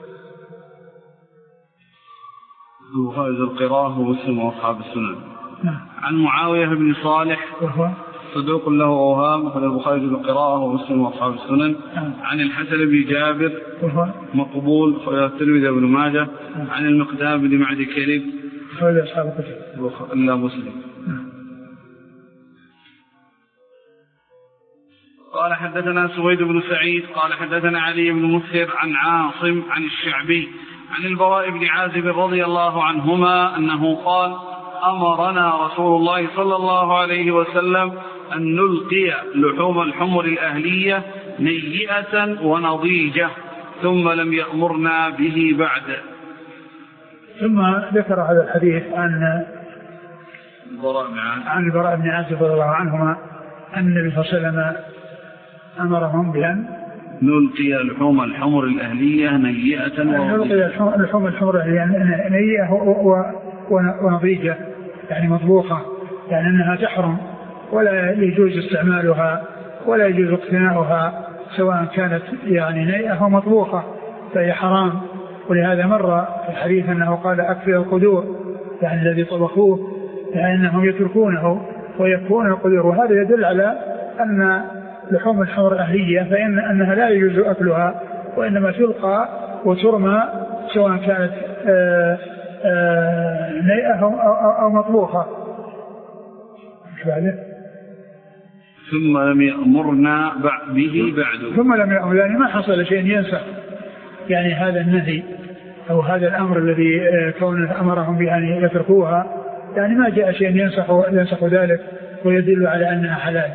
وخارج القراءة ومسلم وأصحاب السنن. نعم. عن معاوية بن صالح وهو صدوق له أوهام أخرج البخاري في القراءة ومسلم وأصحاب السنن. عن الحسن بن جابر وهو مقبول أخرج الترمذي وابن ماجه. عن المقدام بن معد كريب أخرج أصحاب الكتب إلا مسلم. قال حدثنا سويد بن سعيد قال حدثنا علي بن مسهر عن عاصم عن الشعبي عن البراء بن عازب رضي الله عنهما أنه قال أمرنا رسول الله صلى الله عليه وسلم أن نلقي لحوم الحمر الأهلية نيئة ونضيجة ثم لم يأمرنا به بعد. ثم ذكر هذا الحديث عن البراء بن عازب رضي الله عنهما أن النبي صلى الله عليه وسلم أمرهم بأن نلقي لحوم الحمر الأهلية نيئة نلقي لحوم الحمر الأهلية نيئة ونضيجة يعني مطبوخة، يعني أنها تحرم ولا يجوز استعمالها ولا يجوز اقتناؤها سواء كانت يعني نيئة أو مطبوخة فهي حرام. ولهذا مر في الحديث أنه قال أكثر القدور يعني الذي طبخوه يعني أنهم يتركونه ويكون القدور، وهذا يدل على أن لحوم الحمر الأهلية فإن أنها لا يجوز أكلها وإنما تلقى وترمى سواء كانت نيئة أو مطبوخة. ثم لم يأمرنا به بعد. ثم لم يأمر يعني ما حصل شيء ينسخ يعني هذا النهي أو هذا الأمر الذي كونه أمرهم بأن يتركوها، يعني ما جاء شيء ينسخ ذلك ويدل على أنها حلال.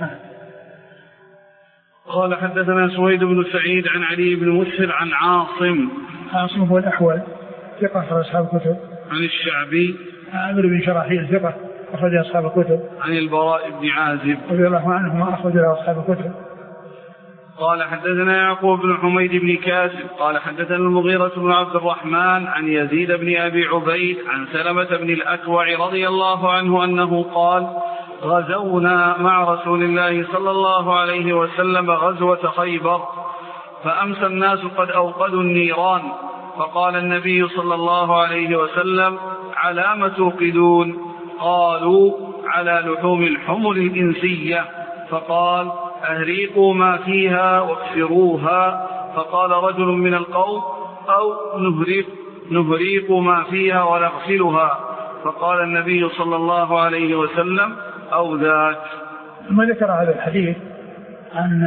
قال حدثنا سويد بن سعيد عن علي بن مسهر عن عاصم هو الأحول ثقة أخرج أصحاب الكتب. عن الشعبي عامر بن شراحيل ثقة أخرج أصحاب الكتب. عن البراء بن عازب رضي الله عنهما أخرج أصحاب الكتب. قال حدثنا يعقوب بن حميد بن كاسب قال حدثنا المغيرة بن عبد الرحمن عن يزيد بن أبي عبيد عن سلمة بن الأكوع رضي الله عنه أنه قال غزونا مع رسول الله صلى الله عليه وسلم غزوة خيبر فأمسى الناس قد أوقدوا النيران فقال النبي صلى الله عليه وسلم على ما توقدون؟ قالوا على لحوم الحمر الإنسية. فقال أهريقوا ما فيها واكسروها. فقال رجل من القوم أو نهريق ما فيها ونغسلها. فقال النبي صلى الله عليه وسلم أو ذاك. ثم ذكر هذا الحديث عن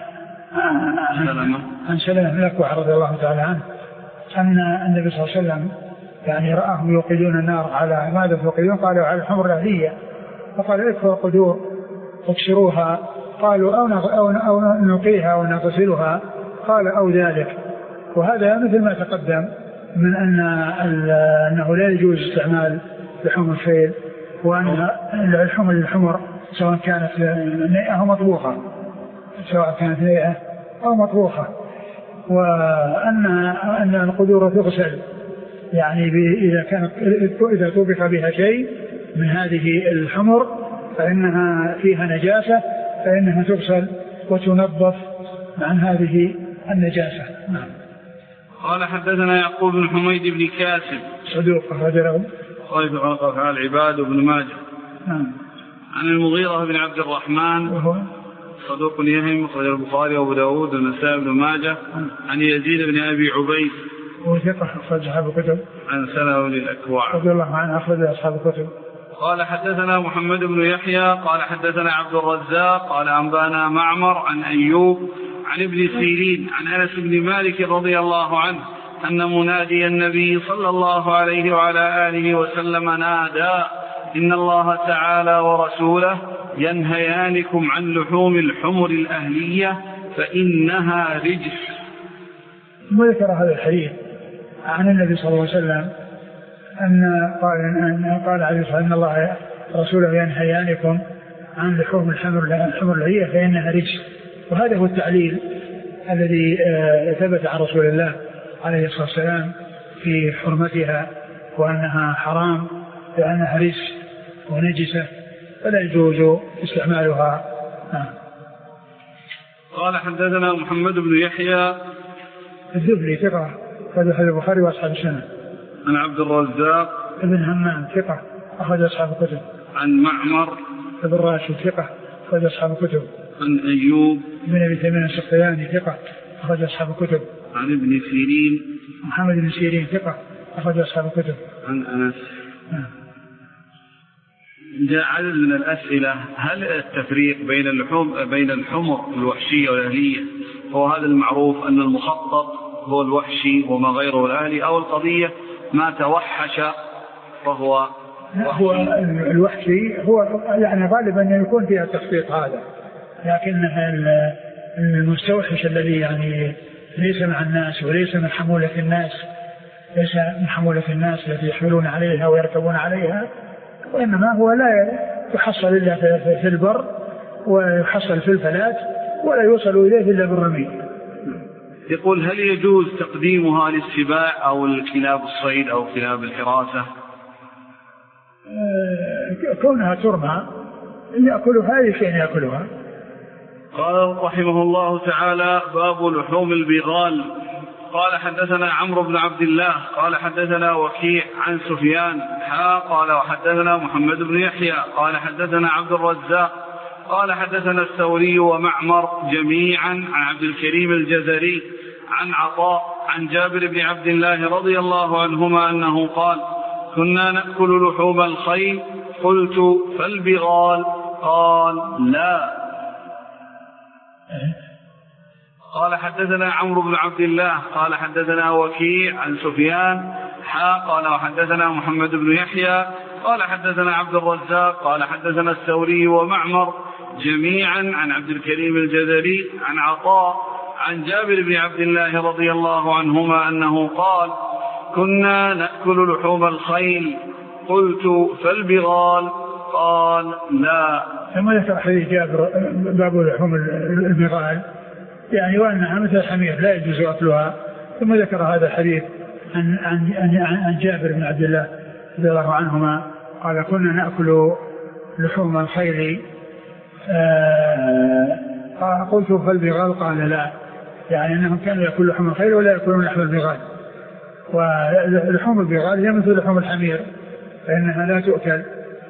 سلمة بن الأكوع رضي الله تعالى عنه أن النبي صلى الله عليه وسلم يعني رآهم يوقدون النار على ماذا توقدون؟ قالوا على الحمر الأهلية. فقال اكفوا القدور واكسروها. قالوا أو نلقيها أو نغسلها. قال أو ذلك. وهذا مثل ما تقدم من أنه لا يجوز استعمال لحوم الخيل وأن لحوم الحمر سواء كانت نيئة أو مطبوخة وأن القدور تغسل يعني إذا طبخ بها شيء من هذه الحمر فإنها فيها نجاسة فإنها تغسل وتنظف عن هذه النجاسة. نعم. قال حدثنا يعقوب بن حميد بن كاسب صدوق أخرج له خالف عن أفعال العباد وابن ماجه. نعم. عن المغيرة بن عبد الرحمن وهو صدوق يهم أخرج البخاري وأبو داود والنسائي وابن ماجه. عن يزيد بن أبي عبيد وثقة أخرج أصحاب الكتب. عن سلمة بن الأكوع رضي الله عنه أخرج أصحاب الكتب. قال حدثنا محمد بن يحيى قال حدثنا عبد الرزاق قال أنبانا معمر عن أيوب عن ابن سيرين عن أنس بن مالك رضي الله عنه أن منادي النبي صلى الله عليه وعلى آله وسلم نادى إن الله تعالى ورسوله ينهيانكم عن لحوم الحمر الأهلية فإنها رجس. وذكر هذا الحديث عن النبي صلى الله عليه وسلم أن قال عليه الصلاة أن الله رسوله ينهيانكم عن لحوم الحمر الأهلية فإنها رجس. وهذا هو التعليل الذي ثبت عن رسول الله عليه الصلاة والسلام في حرمتها وأنها حرام لأنها رجس ونجسة فلا يجوز استعمالها. قال حدثنا محمد بن يحيى الذبلي ثقة أخرج حديث البخاري وأصحاب السنة. عن عبد الرزاق ابن همام ثقة أخرج أصحاب الكتب. عن معمر ابن راشد ثقة أخرج أصحاب الكتب. عن أيوب بن أبي تميم السختياني ثقة أخرج أصحاب الكتب. عن ابن سيرين محمد بن سيرين ثقة أخرج أصحاب الكتب. عن أنس. جاء عدد من الأسئلة: هل التفريق بين الحمر الوحشية والأهلية هو هذا المعروف أن المخطط هو الوحشي وما غيره الأهلي، أو القضية ما توحش فهو هو الوحشي هو يعني غالبا يكون فيها التخطيط هذا، لكن المستوحش الذي يعني ليس مع الناس وليس من حمولة الناس، ليس من حمولة الناس التي يحملون عليها ويركبون عليها، وإنما هو لا يحصل إلا في البر ويحصل في الفلات ولا يوصل إليه إلا بالرمي. يقول: هل يجوز تقديمها للسباع أو الكلاب الصيد أو كلاب الحراسة؟ كونها ترمى يأكلها أي شيء يأكلها. قال رحمه الله تعالى: باب لحوم البغال. قال حدثنا عمرو بن عبد الله قال حدثنا وكيع عن سفيان قال وحدثنا محمد بن يحيى قال حدثنا عبد الرزاق قال حدثنا الثوري ومعمر جميعا عن عبد الكريم الجزري عن عطاء عن جابر بن عبد الله رضي الله عنهما أنه قال: كنا نأكل لحوم الخيل. قلت: فالبغال؟ قال: لا. قال حدثنا عمرو بن عبد الله قال حدثنا وكيع عن سفيان قال وحدثنا محمد بن يحيى قال حدثنا عبد الرزاق قال حدثنا الثوري ومعمر جميعا عن عبد الكريم الجزري عن عطاء عن جابر بن عبد الله رضي الله عنهما أنه قال: كنا نأكل لحوم الخيل. قلت: فالبغال؟ قال: لا. ثم ذكر حديث جابر باب لحوم البغال، يعني وأنها مثل الحمير لا يجوز أكلها. ثم ذكر هذا الحديث عن جابر بن عبد الله رضي الله عنهما قال: كنا نأكل لحوم الخيل. قلت: فالبغال؟ قال: لا. يعني أنهم كانوا يأكلون لحوم الخيل ولا يأكلون لحم البغال، ولحوم البغال هي مثل لحوم الحمير فإنها لا تؤكل.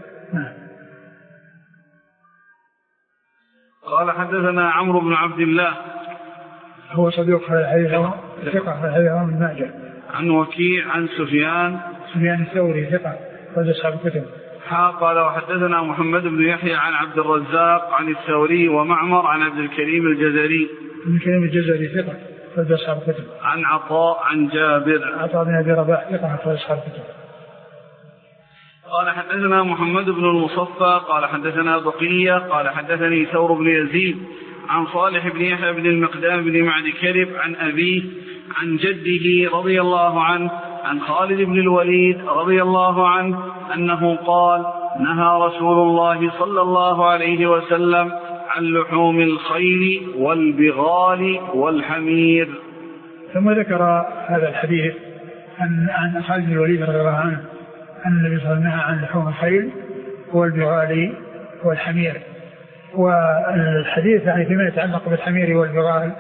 قال حدثنا عمرو بن عبد الله هو صديق في الحديث ثقة في الحديث من ماجه عن وكيع عن سفيان الثوري ثقة رجل أصحاب الكتب. قال وحدثنا محمد بن يحيى عن عبد الرزاق عن الثوري ومعمر عن عبد الكريم الجزري ثقة رجل أصحاب الكتب. عن عطاء عن جابر عطاء بن أبي رباح ثقة رجل أصحاب الكتب. قال حدثنا محمد بن المصفى قال حدثنا بقية قال حدثني ثور بن يزيد عن صالح بن يحيى بن المقدام بن معد كرب عن أبيه عن جده رضي الله عنه عن خالد بن الوليد رضي الله عنه أنه قال: نهى رسول الله صلى الله عليه وسلم عن لحوم الخيل والبغال والحمير. ثم ذكر هذا الحديث عن خالد بن الوليد رضي الله عنه أن النبي صلى الله عليه وسلم نهى عن لحوم الخيل والبغال والحمير. والحديث يعني فيما يتعلق بالحمير والبغال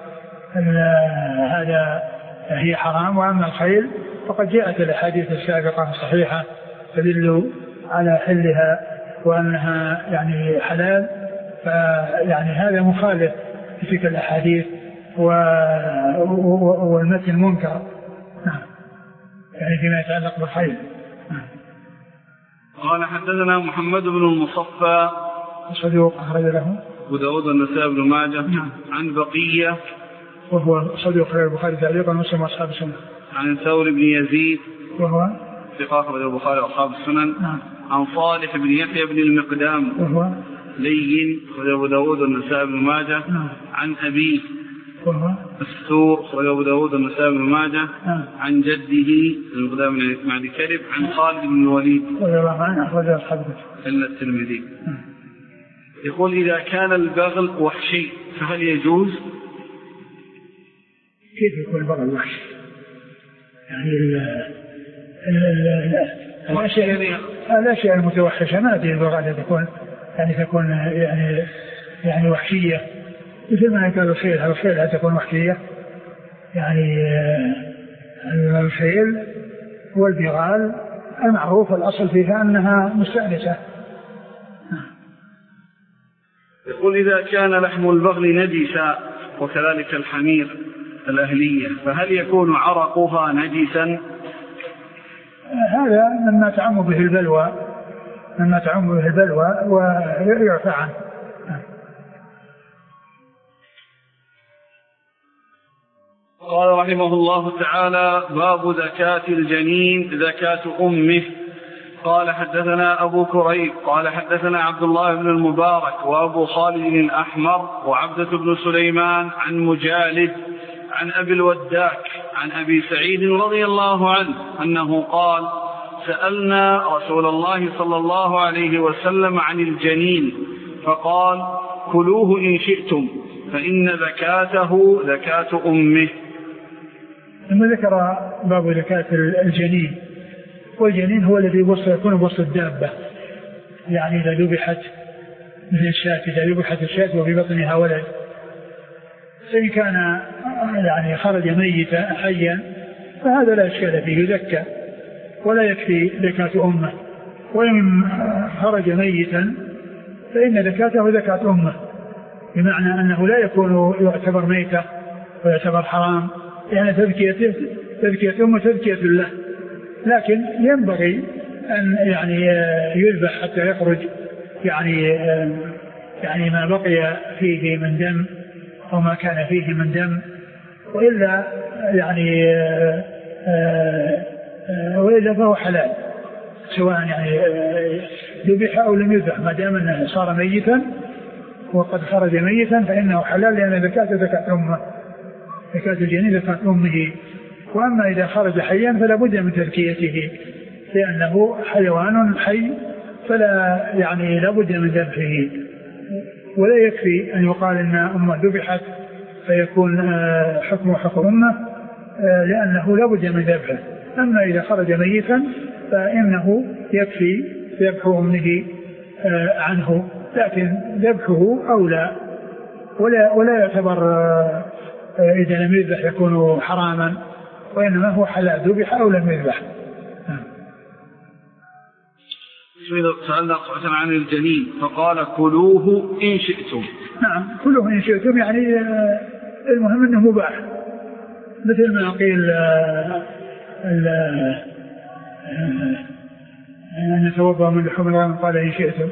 هذا هي حرام، وأما الخيل فقد جاءت الأحاديث السابقة الصحيحة تدل على حلها وأنها يعني حلال، فيعني هذا مخالف في تلك الأحاديث والمتن منكر. نعم، يعني فيما يتعلق بالخيل. قال حدثنا محمد بن المصفى صدوق أخرج له أبو داود والنسائي بن ماجه. عن بقية وهو صدوق أخرج البخاري تعليقا ومسلم وأصحاب السنن. عن ثور بن يزيد وهو ثقة أخرج البخاري وأصحاب السنن. عن صالح بن يحيى بن المقدام وهو لين أخرج أبو داود والنسائي بن ماجه. عن أبيه وهو السور أخرج أبو داود والنسائي بن ماجه. عن جده المقدام بن معد كرب عن خالد بن الوليد رضي الله عنه أخرج أصحاب السنن إلا الترمذي. يقول: إذا كان البغل وحشي فهل يجوز؟ كيف يكون البغل وحشي؟ يعني الأشياء المتوحشة ما أدري البغل تكون يعني وحشية، مثل ما قال الخيل لا تكون وحشية، يعني الخيل والبغال المعروف الأصل فيها أنها مستأنسة. يقول إذا كان لحم البغل نجسا وكذلك الحمير الأهلية فهل يكون عرقها نجسا؟ هذا مما تعم به البلوى ويعفى عنه. قال رحمه الله تعالى: باب زكاة الجنين زكاة أمه. قال حدثنا أبو كريب قال حدثنا عبد الله بن المبارك وأبو خالد الأحمر وعبدة بن سليمان عن مجالد عن أبي الوداك عن أبي سعيد رضي الله عنه أنه قال: سألنا رسول الله صلى الله عليه وسلم عن الجنين فقال: كلوه إن شئتم فإن زكاته زكاة أمه. ثم ذكر باب زكاة الجنين، والجنين هو الذي يكون بوسط الدابة، يعني إذا ذبحت مثل الشاة، إذا ذبحت الشاة وفي بطنها ولد، فإن كان يعني خرج ميتا حيا فهذا لا إشكال فيه، يزكى ولا يكفي زكاة أمه. وإن خرج ميتا فإن زكاته زكاة أمه، بمعنى أنه لا يكون يعتبر ميتا ويعتبر حرام، يعني تذكية أمه تذكية له، لكن ينبغي أن يعني يذبح حتى يخرج يعني ما بقي فيه من دم أو ما كان فيه من دم، وإلا يعني وإلا فهو حلال سواء يعني ذبح أو لم يذبح، ما دام أنه صار ميتا وقد خرج ميتا فإنه حلال، لأن زكاة أمه، زكاة الجنين زكاة أمه. وأما إذا خرج حيا فلا بد من تزكيته، لأنه حيوان حي فلا يعني لا بد من ذبحه، ولا يكفي أن يقال أن أمه ذبحت فيكون حكم حكم أمه، لأنه لا بد من ذبحه. أما إذا خرج ميتا فإنه يكفي ذبح أمه عنه، لكن ذبحه أولى، ولا يعتبر إذا لم يذبح يكون حراما، وإنما هو حلال ذبح أو لم يذبح. سألنا عن الجنين فقال: كلوه إن شئتم. نعم، كلوه إن شئتم، يعني المهم أنه مباح، مثل ما قيل أن نتوضأ من لحوم الغنم قال إن شئتم.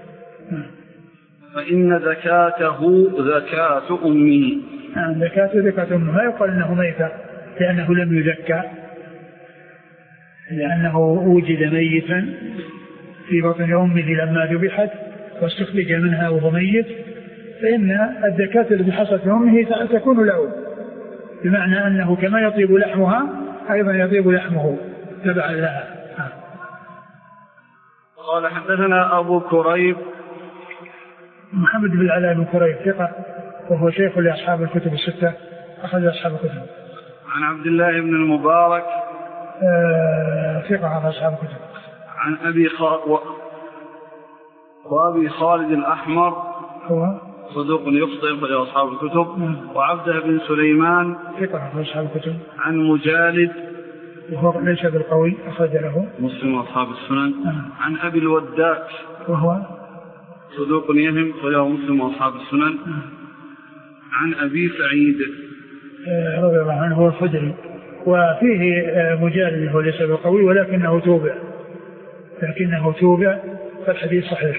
فإن زكاته زكاة أمه. نعم، زكاته زكاة أمه، ما يقال أنه ميتة لأنه لم يزكى، لأنه وجد ميتا في بطن أمه لما ذبحت واستخرج منها وهو ميت، فإن الزكاة التي حصلت في أمه تكون له، بمعنى أنه كما يطيب لحمها أيضا يطيب لحمه تبعا لها. قال حدثنا أبو كريب محمد بن العلاء بن كريب ثقة، وهو شيخ لأصحاب الكتب الستة، أخذ أصحاب الكتب. عن عبد الله بن المبارك ثقة عن أصحاب الكتب. عن وأبي خالد الأحمر هو صدوق يخطئ في أصحاب الكتب. وعبده بن سليمان ثقة في أصحاب الكتب. عن مجالد وهو ليس بالقوي، أخرج له مسلم وأصحاب السنن. عن أبي الوداك وهو صدوق يهم وله مسلم وأصحاب السنن. عن أبي سعيد رضي الله عنه هو الخدري، وفيه مجالد هو ليس بالقوي ولكنه توبع فالحديث صحيح.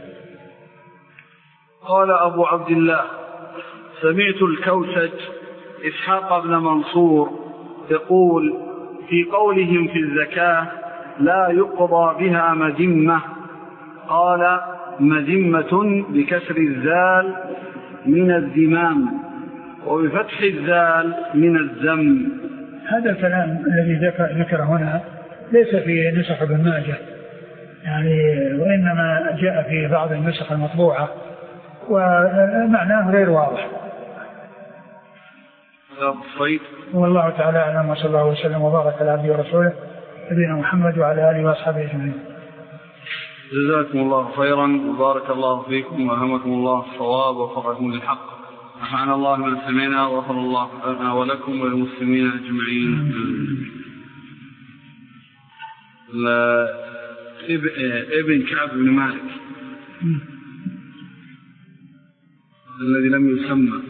قال أبو عبد الله: سمعت الكوسج إسحاق بن منصور يقول في قولهم في الزكاة: لا يقضى بها مذمة، قال: مذمة بكسر الزال من الذمام وبفتح الزال من الذم. هذا الكلام الذي ذكر هنا ليس في نسخ ابن ماجه، يعني وإنما جاء في بعض النسخ المطبوعة ومعناه غير واضح. والله تعالى أعلم، وصلى الله وسلم وبارك على عبده ورسوله نبينا محمد وعلى آله وأصحابه أجمعين. جزاكم الله خيرا وبارك الله فيكم وألهمكم الله الصواب ووفقكم للحق. سبحان الله من سمعنا وغفر الله لنا ولكم وللمسلمين أجمعين. ابن كعب بن مالك الذي لم يسمى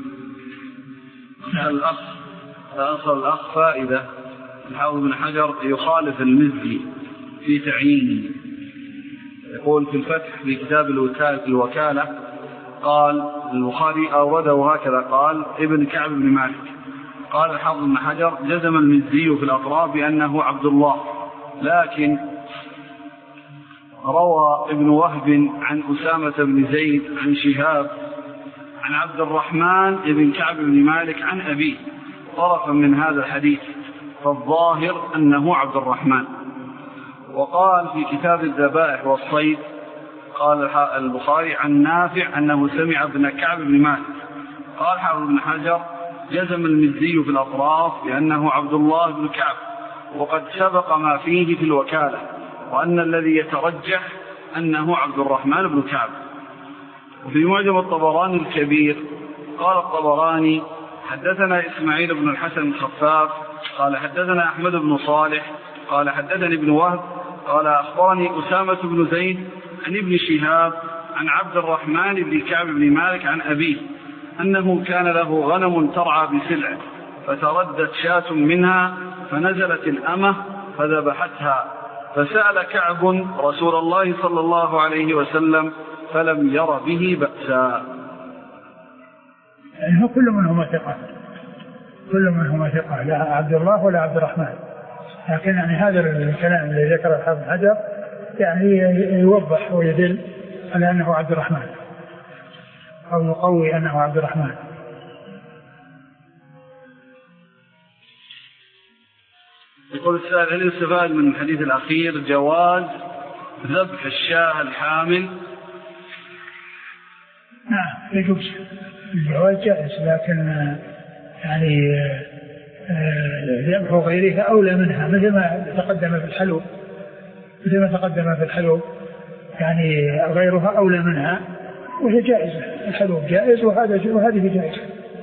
الأخ فائدة. الحافظ بن حجر يخالف المزي في تعيينه، يقول في الفتح في كتاب الوكالة قال البخاري أورده هكذا قال ابن كعب بن مالك. قال الحافظ بن حجر جزم المزي في الأطراف بأنه عبد الله، لكن روى ابن وهب عن أسامة بن زيد عن شهاب عن عبد الرحمن بن كعب بن مالك عن أبيه طرفا من هذا الحديث، فالظاهر أنه عبد الرحمن. وقال في كتاب الذبائح والصيد قال البخاري عن نافع أنه سمع ابن كعب بن مالك. قال حافظ بن حجر جزم المزي في الأطراف بأنه عبد الله بن كعب، وقد سبق ما فيه في الوكالة، وأن الذي يترجح أنه عبد الرحمن بن كعب. وفي معجم الطبراني الكبير قال الطبراني حدثنا إسماعيل بن الحسن الخفاف قال حدثنا أحمد بن صالح قال حدثني ابن وهب قال أخبرني أسامة بن زيد عن ابن شهاب عن عبد الرحمن بن كعب بن مالك عن أبيه أنه كان له غنم ترعى بسلع، فتردت شاة منها فنزلت الأمة فذبحتها، فسأل كعب رسول الله صلى الله عليه وسلم فلم ير به بأسا. يعني كل منهما ثقة، لا عبد الله ولا عبد الرحمن، لكن يعني هذا الكلام الذي ذكره الحافظ بن حجر يعني يوضح ويدل على أنه عبد الرحمن، أو يقوي أنه عبد الرحمن. يقول السائل هل يستفاد من الحديث الأخير جواز ذبح الشاة الحامل؟ نعم يجوز، الجواز جائز، لكن يعني ذبح غيرها أولى منها، مثل ما تقدم في الحلوب يعني غيرها أولى منها وهي جائزة، الحلوب جائز وهذه جائزة.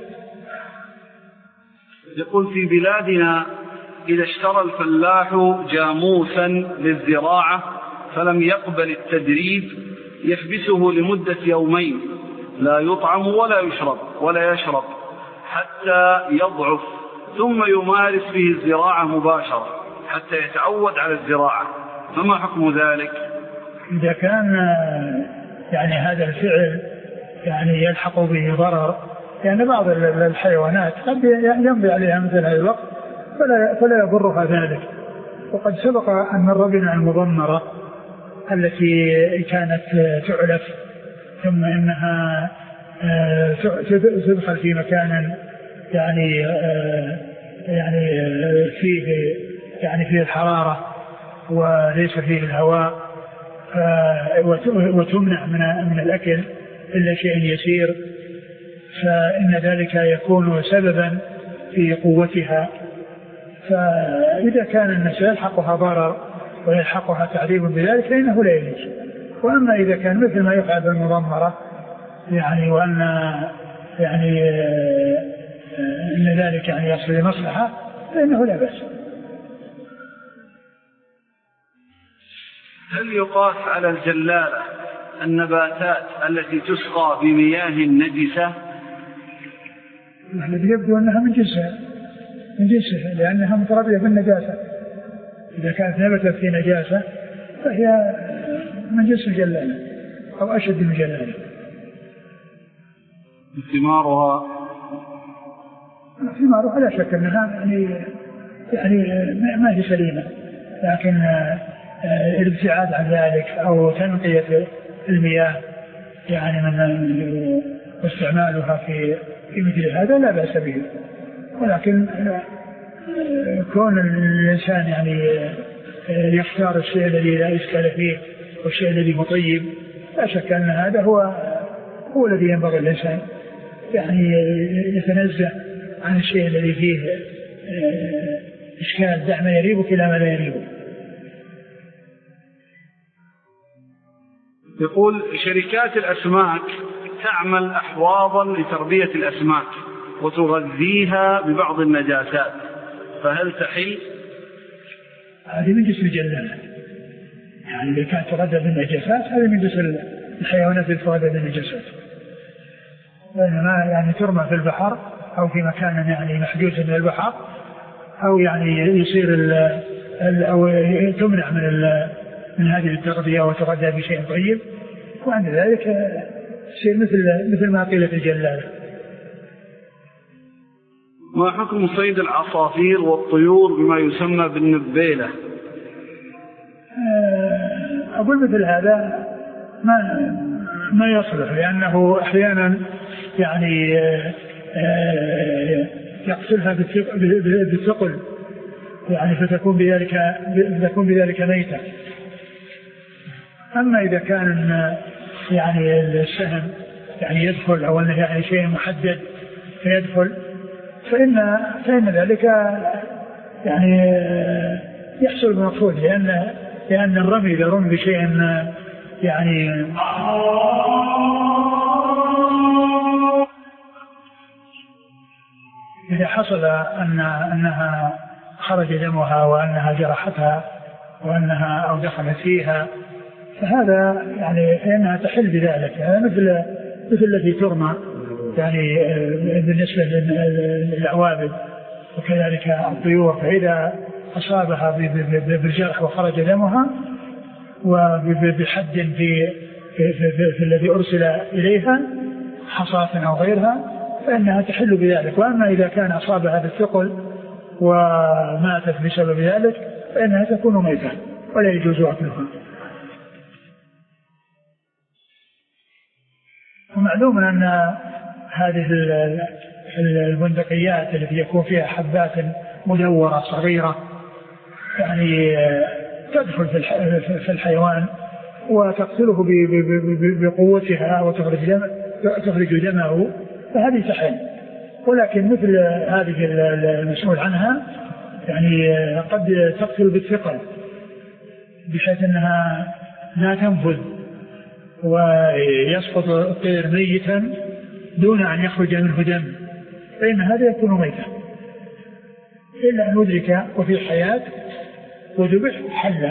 يقول في بلادنا إذا اشترى الفلاح جاموسا للزراعة فلم يقبل التدريب يحبسه لمدة يومين لا يطعم ولا يشرب حتى يضعف، ثم يمارس به الزراعة مباشرة حتى يتعود على الزراعة، فما حكم ذلك؟ إذا كان يعني هذا الفعل يعني يلحق به ضرر، يعني بعض الحيوانات قد يمضي عليها مثل هذا الوقت فلا يضرها ذلك. وقد سبق أن مر بنا المضمرة التي كانت تعلف ثم إنها تدخل في مكان يعني فيه الحرارة وليس فيه الهواء، وتمنع من الأكل إلا شيء يسير، فإن ذلك يكون سببا في قوتها. فإذا كان الناس يلحقها ضرر ويلحقها تعذيب بذلك فإنه لا يجوز. وأما إذا كان مثل ما يفعل بالمضمرة يعني وأن يعني إن ذلك يعني يصل لمصلحة فإنه لا بأس. هل يقاس على الجلالة النباتات التي تسقى بمياه نجسة؟ الذي يبدو أنها من جنسها لأنها متربية بالنجاسة. إذا كانت نبتت في نجاسة فهي من جنس الجلالة أو أشد من الجلالة. ثمارها لا شك أنها يعني ما هي سليمة، لكن الابتعاد عن ذلك أو تنقية المياه يعني من واستعمالها في مثل هذا لا بأس به. ولكن كون الإنسان يعني يختار الشيء الذي لا إشكال فيه والشيء الذي مطيب، لا شك أن هذا هو الذي ينبغي الإنسان يعني يتنزه عن الشيء الذي فيه إشكال، دع ما يريبك إلى ما لا يريبك. يقول شركات الأسماك تعمل أحواضا لتربية الأسماك وتغذيها ببعض النجاسات، فهل تحل؟ هذه من جسم الجلالة، يعني إذا كانت تغذى بالنجاسات هذه من جسم الحيوانات اللي تغذى بالنجاسات، بينما يعني ترمى في البحر أو في مكان يعني محجوز من البحر، أو يعني يصير أو تمنع من هذه التغذية وتغذى بشيء طيب، وعند ذلك تصير مثل ما قيل في الجلالة. ما حكم صيد العصافير والطيور بما يسمى بالنبيلة؟ أقول مثل هذا ما يصلح، لأنه أحيانا يعني يقتلها بالثقل، يعني فتكون بذلك ميتة. أما إذا كان يعني السهم يعني يدخل أو أنه يعني شيء محدد فيدخل، فإن ذلك يعني يحصل المقصود، لأن الرمي إذا رمي بشيء يعني إذا حصل أنها خرج دمها وأنها جرحتها وأنها أو دخلت فيها، فهذا يعني فإنها تحل بذلك، يعني مثل التي ترمى يعني بالنسبة للعوابد، وكذلك الطيور، فإذا أصابها بالجرح وخرج دمها وبحد في الذي أرسل إليها حصاة أو غيرها فإنها تحل بذلك. وأما إذا كان أصابها بالثقل وماتت بسبب ذلك فإنها تكون ميتة ولا يجوز أكلها. ومعلوم أن هذه البندقيات التي يكون فيها حبات مدورة صغيرة يعني تدخل في الحيوان وتقتله بقوتها وتخرج دمه، فهذه تحل. ولكن مثل هذه المسؤول عنها يعني قد تقتل بالثقل بحيث أنها لا تنفذ ويسقط الطير ميتا دون أن يخرج منه دم، فإن هذا يكون ميتا، إلا أن يدرك وفي حياة وذبح حل.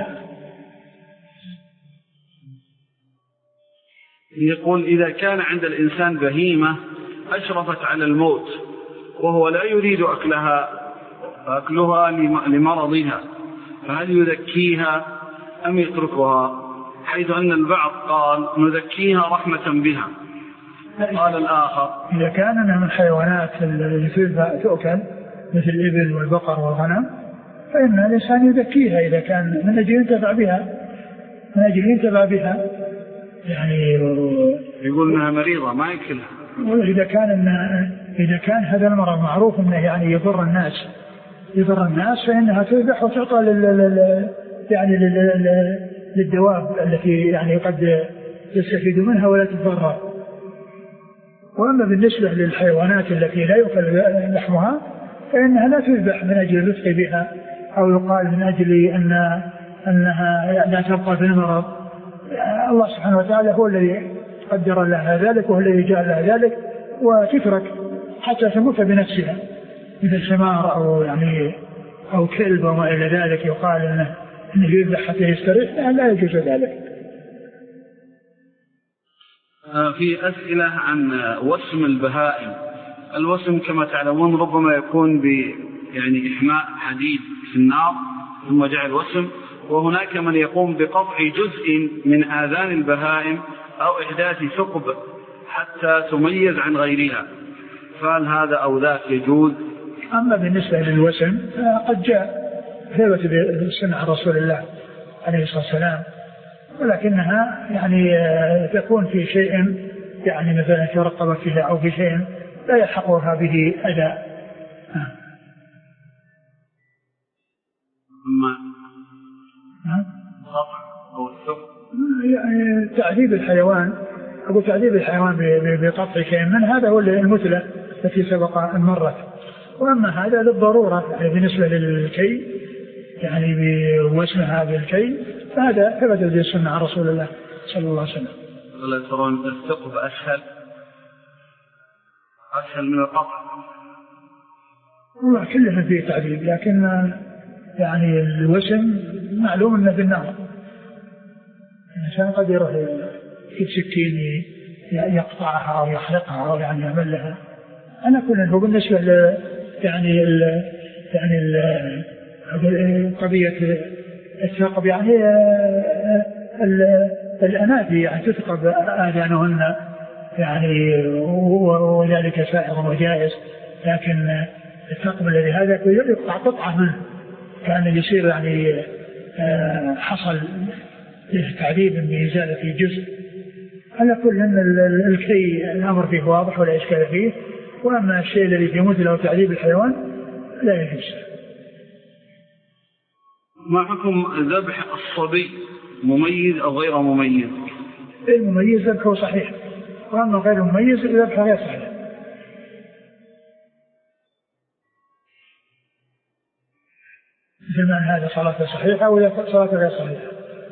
يقول إذا كان عند الإنسان بهيمة أشرفت على الموت وهو لا يريد أكلها لمرضها، فهل يذكيها أم يتركها؟ حيث أن البعض قال نذكيها رحمة بها، قال الآخر إذا كان من الحيوانات التي تؤكل مثل الإبل والبقر والغنم فإن الإنسان يذكيها إذا كان من أجل ينتفع بها يعني يقول أنها مريضة ما يأكلها. إذا كان هذا المرض معروف أنه يعني يضر الناس فإنها تذبح وتعطى للدواب التي يعني قد يستفيد منها ولا تضرر. وأما بالنسبة للحيوانات التي لا يؤكل لحمها فإنها لا تذبح من أجل الرفق بها أو يقال من أجل أنها لا تبقى في المرض. الله سبحانه وتعالى هو الذي قدر لها ذلك وهو الذي جعل لها ذلك، وتترك حتى تموت بنفسها مثل حمار أو كلب وما إلى ذلك يقال أنه يذبح حتى يستريح، لا يجوز ذلك. في أسئلة عن وسم البهائم. الوسم كما تعلمون ربما يكون إحماء حديد في النار ثم جعل وسم، وهناك من يقوم بقطع جزء من آذان البهائم أو إحداث ثقب حتى تميز عن غيرها، فهل هذا أو ذاك يجوز؟ أما بالنسبة للوسم قد جاء ثبت بسنة عن رسول الله عليه الصلاة والسلام، ولكنها تكون في شيء مثلا في رقبتها أو في شيء لا يلحقها به أذى. تعذيب الحيوان بقطع شيء من هذا هو المثلى التي سبق أن مرت. وأما هذا للضرورة بالنسبة للكي بوسمها بالكي فهذا ثبت في السنة عن رسول الله صلى الله عليه وسم. ولا ترون الثقب أسهل؟ أسهل من القطع؟ والله كلها فيه تعذيب، لكن يعني الوسم معلوم أنه في النار. الإنسان قد يروح يجيب سكين يقطعها أو يخلقها أو يعني يعمل لها. أنا كل هو بالنسبة قضية الثقب يعني الأناثي يعني تثقب آذانهن يعني وذلك سائغ وجائز، لكن الثقب الذي هذا يقطع قطعة منه كان يصير يعني حصل تعذيب بإزالة جزء. على كل أن الكي الأمر فيه واضح ولا إشكال فيه، وأما الشيء الذي فيه مثل أو تعذيب الحيوان لا يجوز. ما حكم ذبح الصبي، مميز أو غير مميز؟ المميز ذبحه صحيح، وأما غير مميز ذبحه غير صحيح. زمان هذا صلاة صحيحة ولا صلاة غير صحيحة.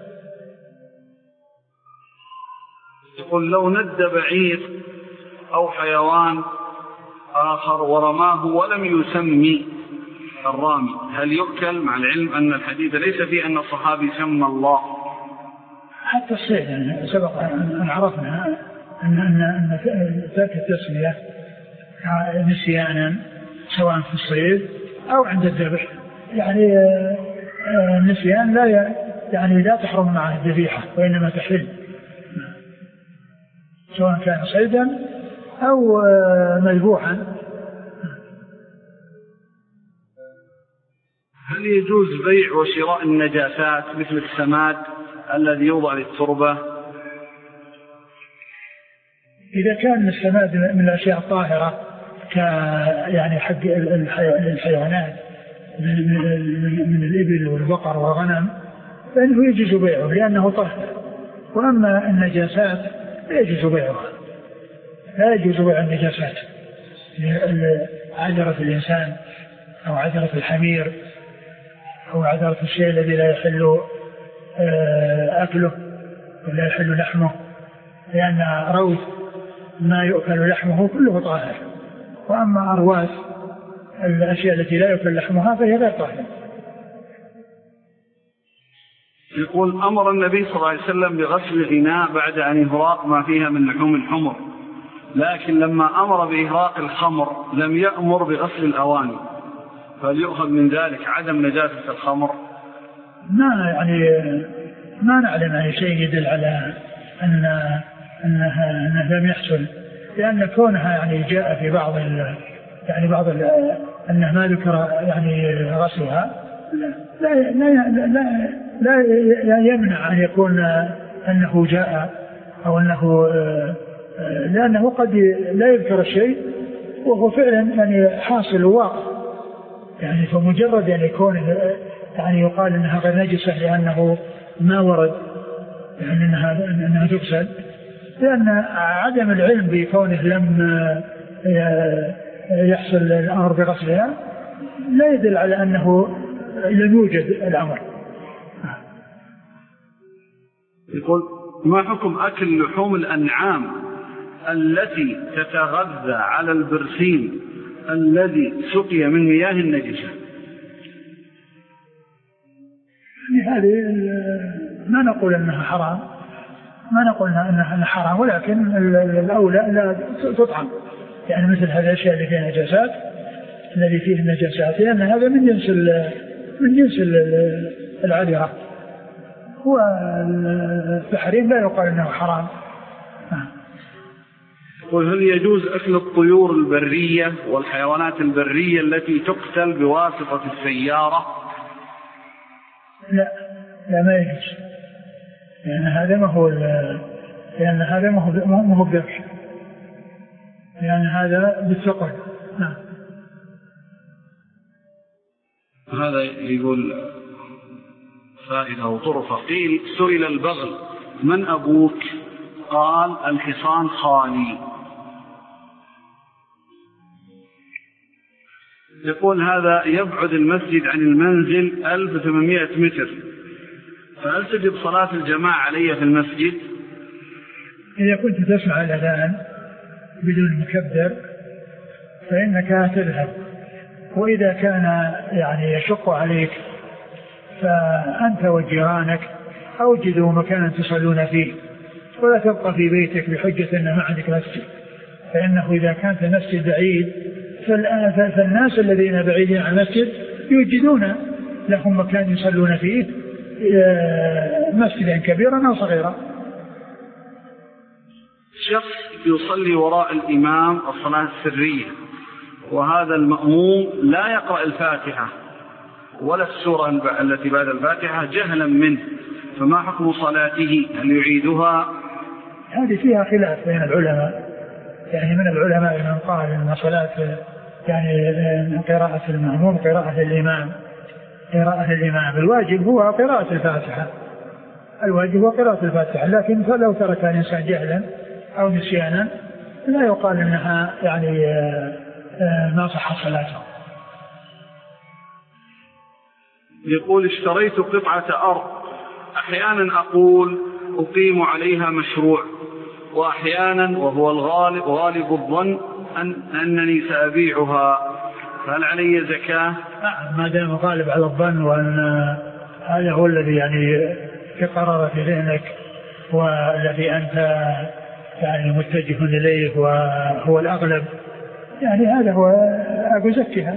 يقول لو ند بعير أو حيوان آخر ورماه ولم يسمي الرامي هل يؤكل، مع العلم أن الحديث ليس فيه أن الصحابي سمى الله؟ حتى الصيد يعني سبق أن عرفنا أن ترك التسمية نسيانا سواء في الصيد أو عند الذبح، يعني النسيان لا تحرم معه الذبيحة وإنما تحل، سواء كان صيدا أو مذبوحا. هل يجوز بيع وشراء النجاسات مثل السماد الذي يوضع للتربة؟ إذا كان السماد من الأشياء الطاهرة يعني حق الحيوانات من الإبل والبقر والغنم فإنه يجوز بيعه لأنه طاهر، وأما النجاسات لا يجوز بيعها، لا يجوز بيع النجاسات، عذرة الإنسان أو عذرة الحمير أو عذرة الشيء الذي لا يحل أكله ولا يحل لحمه، لأن روث ما يؤكل لحمه كله طاهر، وأما أرواث الأشياء التي لا يؤكل لحمها فهي غير طاهرة. يقول أمر النبي صلى الله عليه وسلم بغسل الإناء بعد أن يهراق ما فيها من لحوم الحمر، لكن لما أمر بإهراق الخمر لم يأمر بغسل الأواني، فليؤخذ من ذلك عدم نجاسة الخمر؟ ما نعلم أي شيء يدل على أنه لم يحصل، لأن كونها يعني جاء في بعض أنه ما ذكر يعني غسلها لا يمنع أن يكون أنه جاء أو أنه لأنه قد لا يذكر الشيء وهو فعلا يعني حاصل واقع، يعني فمجرد أن يكون يعني يقال أنها غير نجسة لأنه ما ورد يعني أنها تغسل، لأن عدم العلم بكونه لم يحصل الأمر بغسلها لا يدل على أنه لم يوجد الأمر. يقول ما حكم أكل لحوم الأنعام التي تتغذى على البرسيم الذي سقي من مياه النجسة؟ يعني هذه ما نقول أنها حرام، ما نقول أنها حرام، ولكن الأولى لا تطعم، يعني مثل هذه الأشياء اللي فيها نجاسات الذي فيه النجاسات، لأن هذا من جنس العذرة، والتحريم لا يقال أنه حرام. وهل يجوز أكل الطيور البرية والحيوانات البرية التي تقتل بواسطة السيارة؟ لا ما يجوز، لأن هذا ما هو الذبح، لأن هذا بالثقل. هذا يقول فائدة وطرفة. قيل سئل البغل من أبوك؟ قال الحصان خالي. يقول هذا يبعد المسجد عن المنزل 1800 متر، فهل تجب صلاة الجماعة علي في المسجد؟ إذا كنت تسمع الأذان بدون مكبر فإنك تذهب. وإذا كان يعني يشق عليك فأنت وجيرانك أوجدوا مكانا تصلون فيه، ولا تبقى في بيتك بحجة أن ما عندك مسجد، فإنه إذا كانت المسجد بعيد فالناس الذين بعيدين عن المسجد يوجدون لهم مكان يصلون فيه، مسجدا كبيرا أو صغيرا. شخص يصلي وراء الإمام الصلاة السرية، وهذا المأموم لا يقرأ الفاتحة ولا السورة التي بعد الفاتحة جهلا منه، فما حكم صلاته؟ هل يعيدها؟ هذه فيها خلاف بين العلماء، يعني من العلماء من قال أن صلاة يعني قراءة المأموم قراءة الإمام الواجب هو قراءة الفاتحة، الواجب هو قراءة الفاتحة، لكن فلو ترك الإنسان جهلا أو نسيانا لا يقال أنها يعني ما صح صلاته. يقول ها قطعة أرض، أحيانا أقول أقيم عليها مشروع، وأحيانا وهو غالب الظن أنني سأبيعها، فهل علي زكاة؟ ما دام غالب على الظن وأن هذا هو الذي يعني في قرار في ذهنك والذي أنت يعني متجه إليه وهو الأغلب، يعني هذا هو أزكها.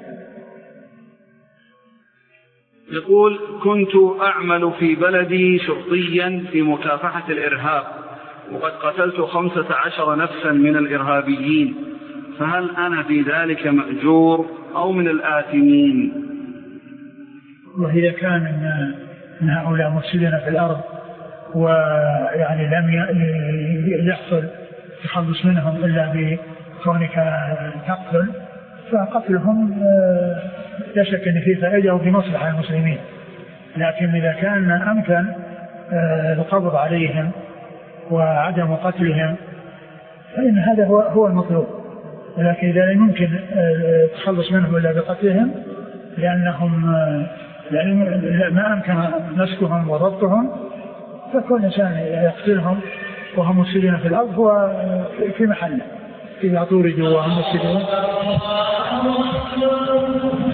يقول كنت أعمل في بلدي شرطيا في مكافحة الإرهاب، وقد قتلت 15 نفسا من الإرهابيين، فهل أنا في ذلك مأجور أو من الآثمين؟ وإذا كان من هؤلاء مفسدين في الأرض ويعني لم يحصل تخلص منهم إلا بكونك تقتل، فقتلهم لا شك أن فيه فائدة وفي مصلحة المسلمين، لكن إذا كان أمكن القبض عليهم وعدم قتلهم فإن هذا هو المطلوب، ولكن إذا لم يمكن التخلص منهم إلا بقتلهم لأنهم ما أمكن مسكهم وضبطهم، فكل إنسان يقتلهم وهم مفسدين في الأرض هو في محله إذا طوردوا وهم مفسدون.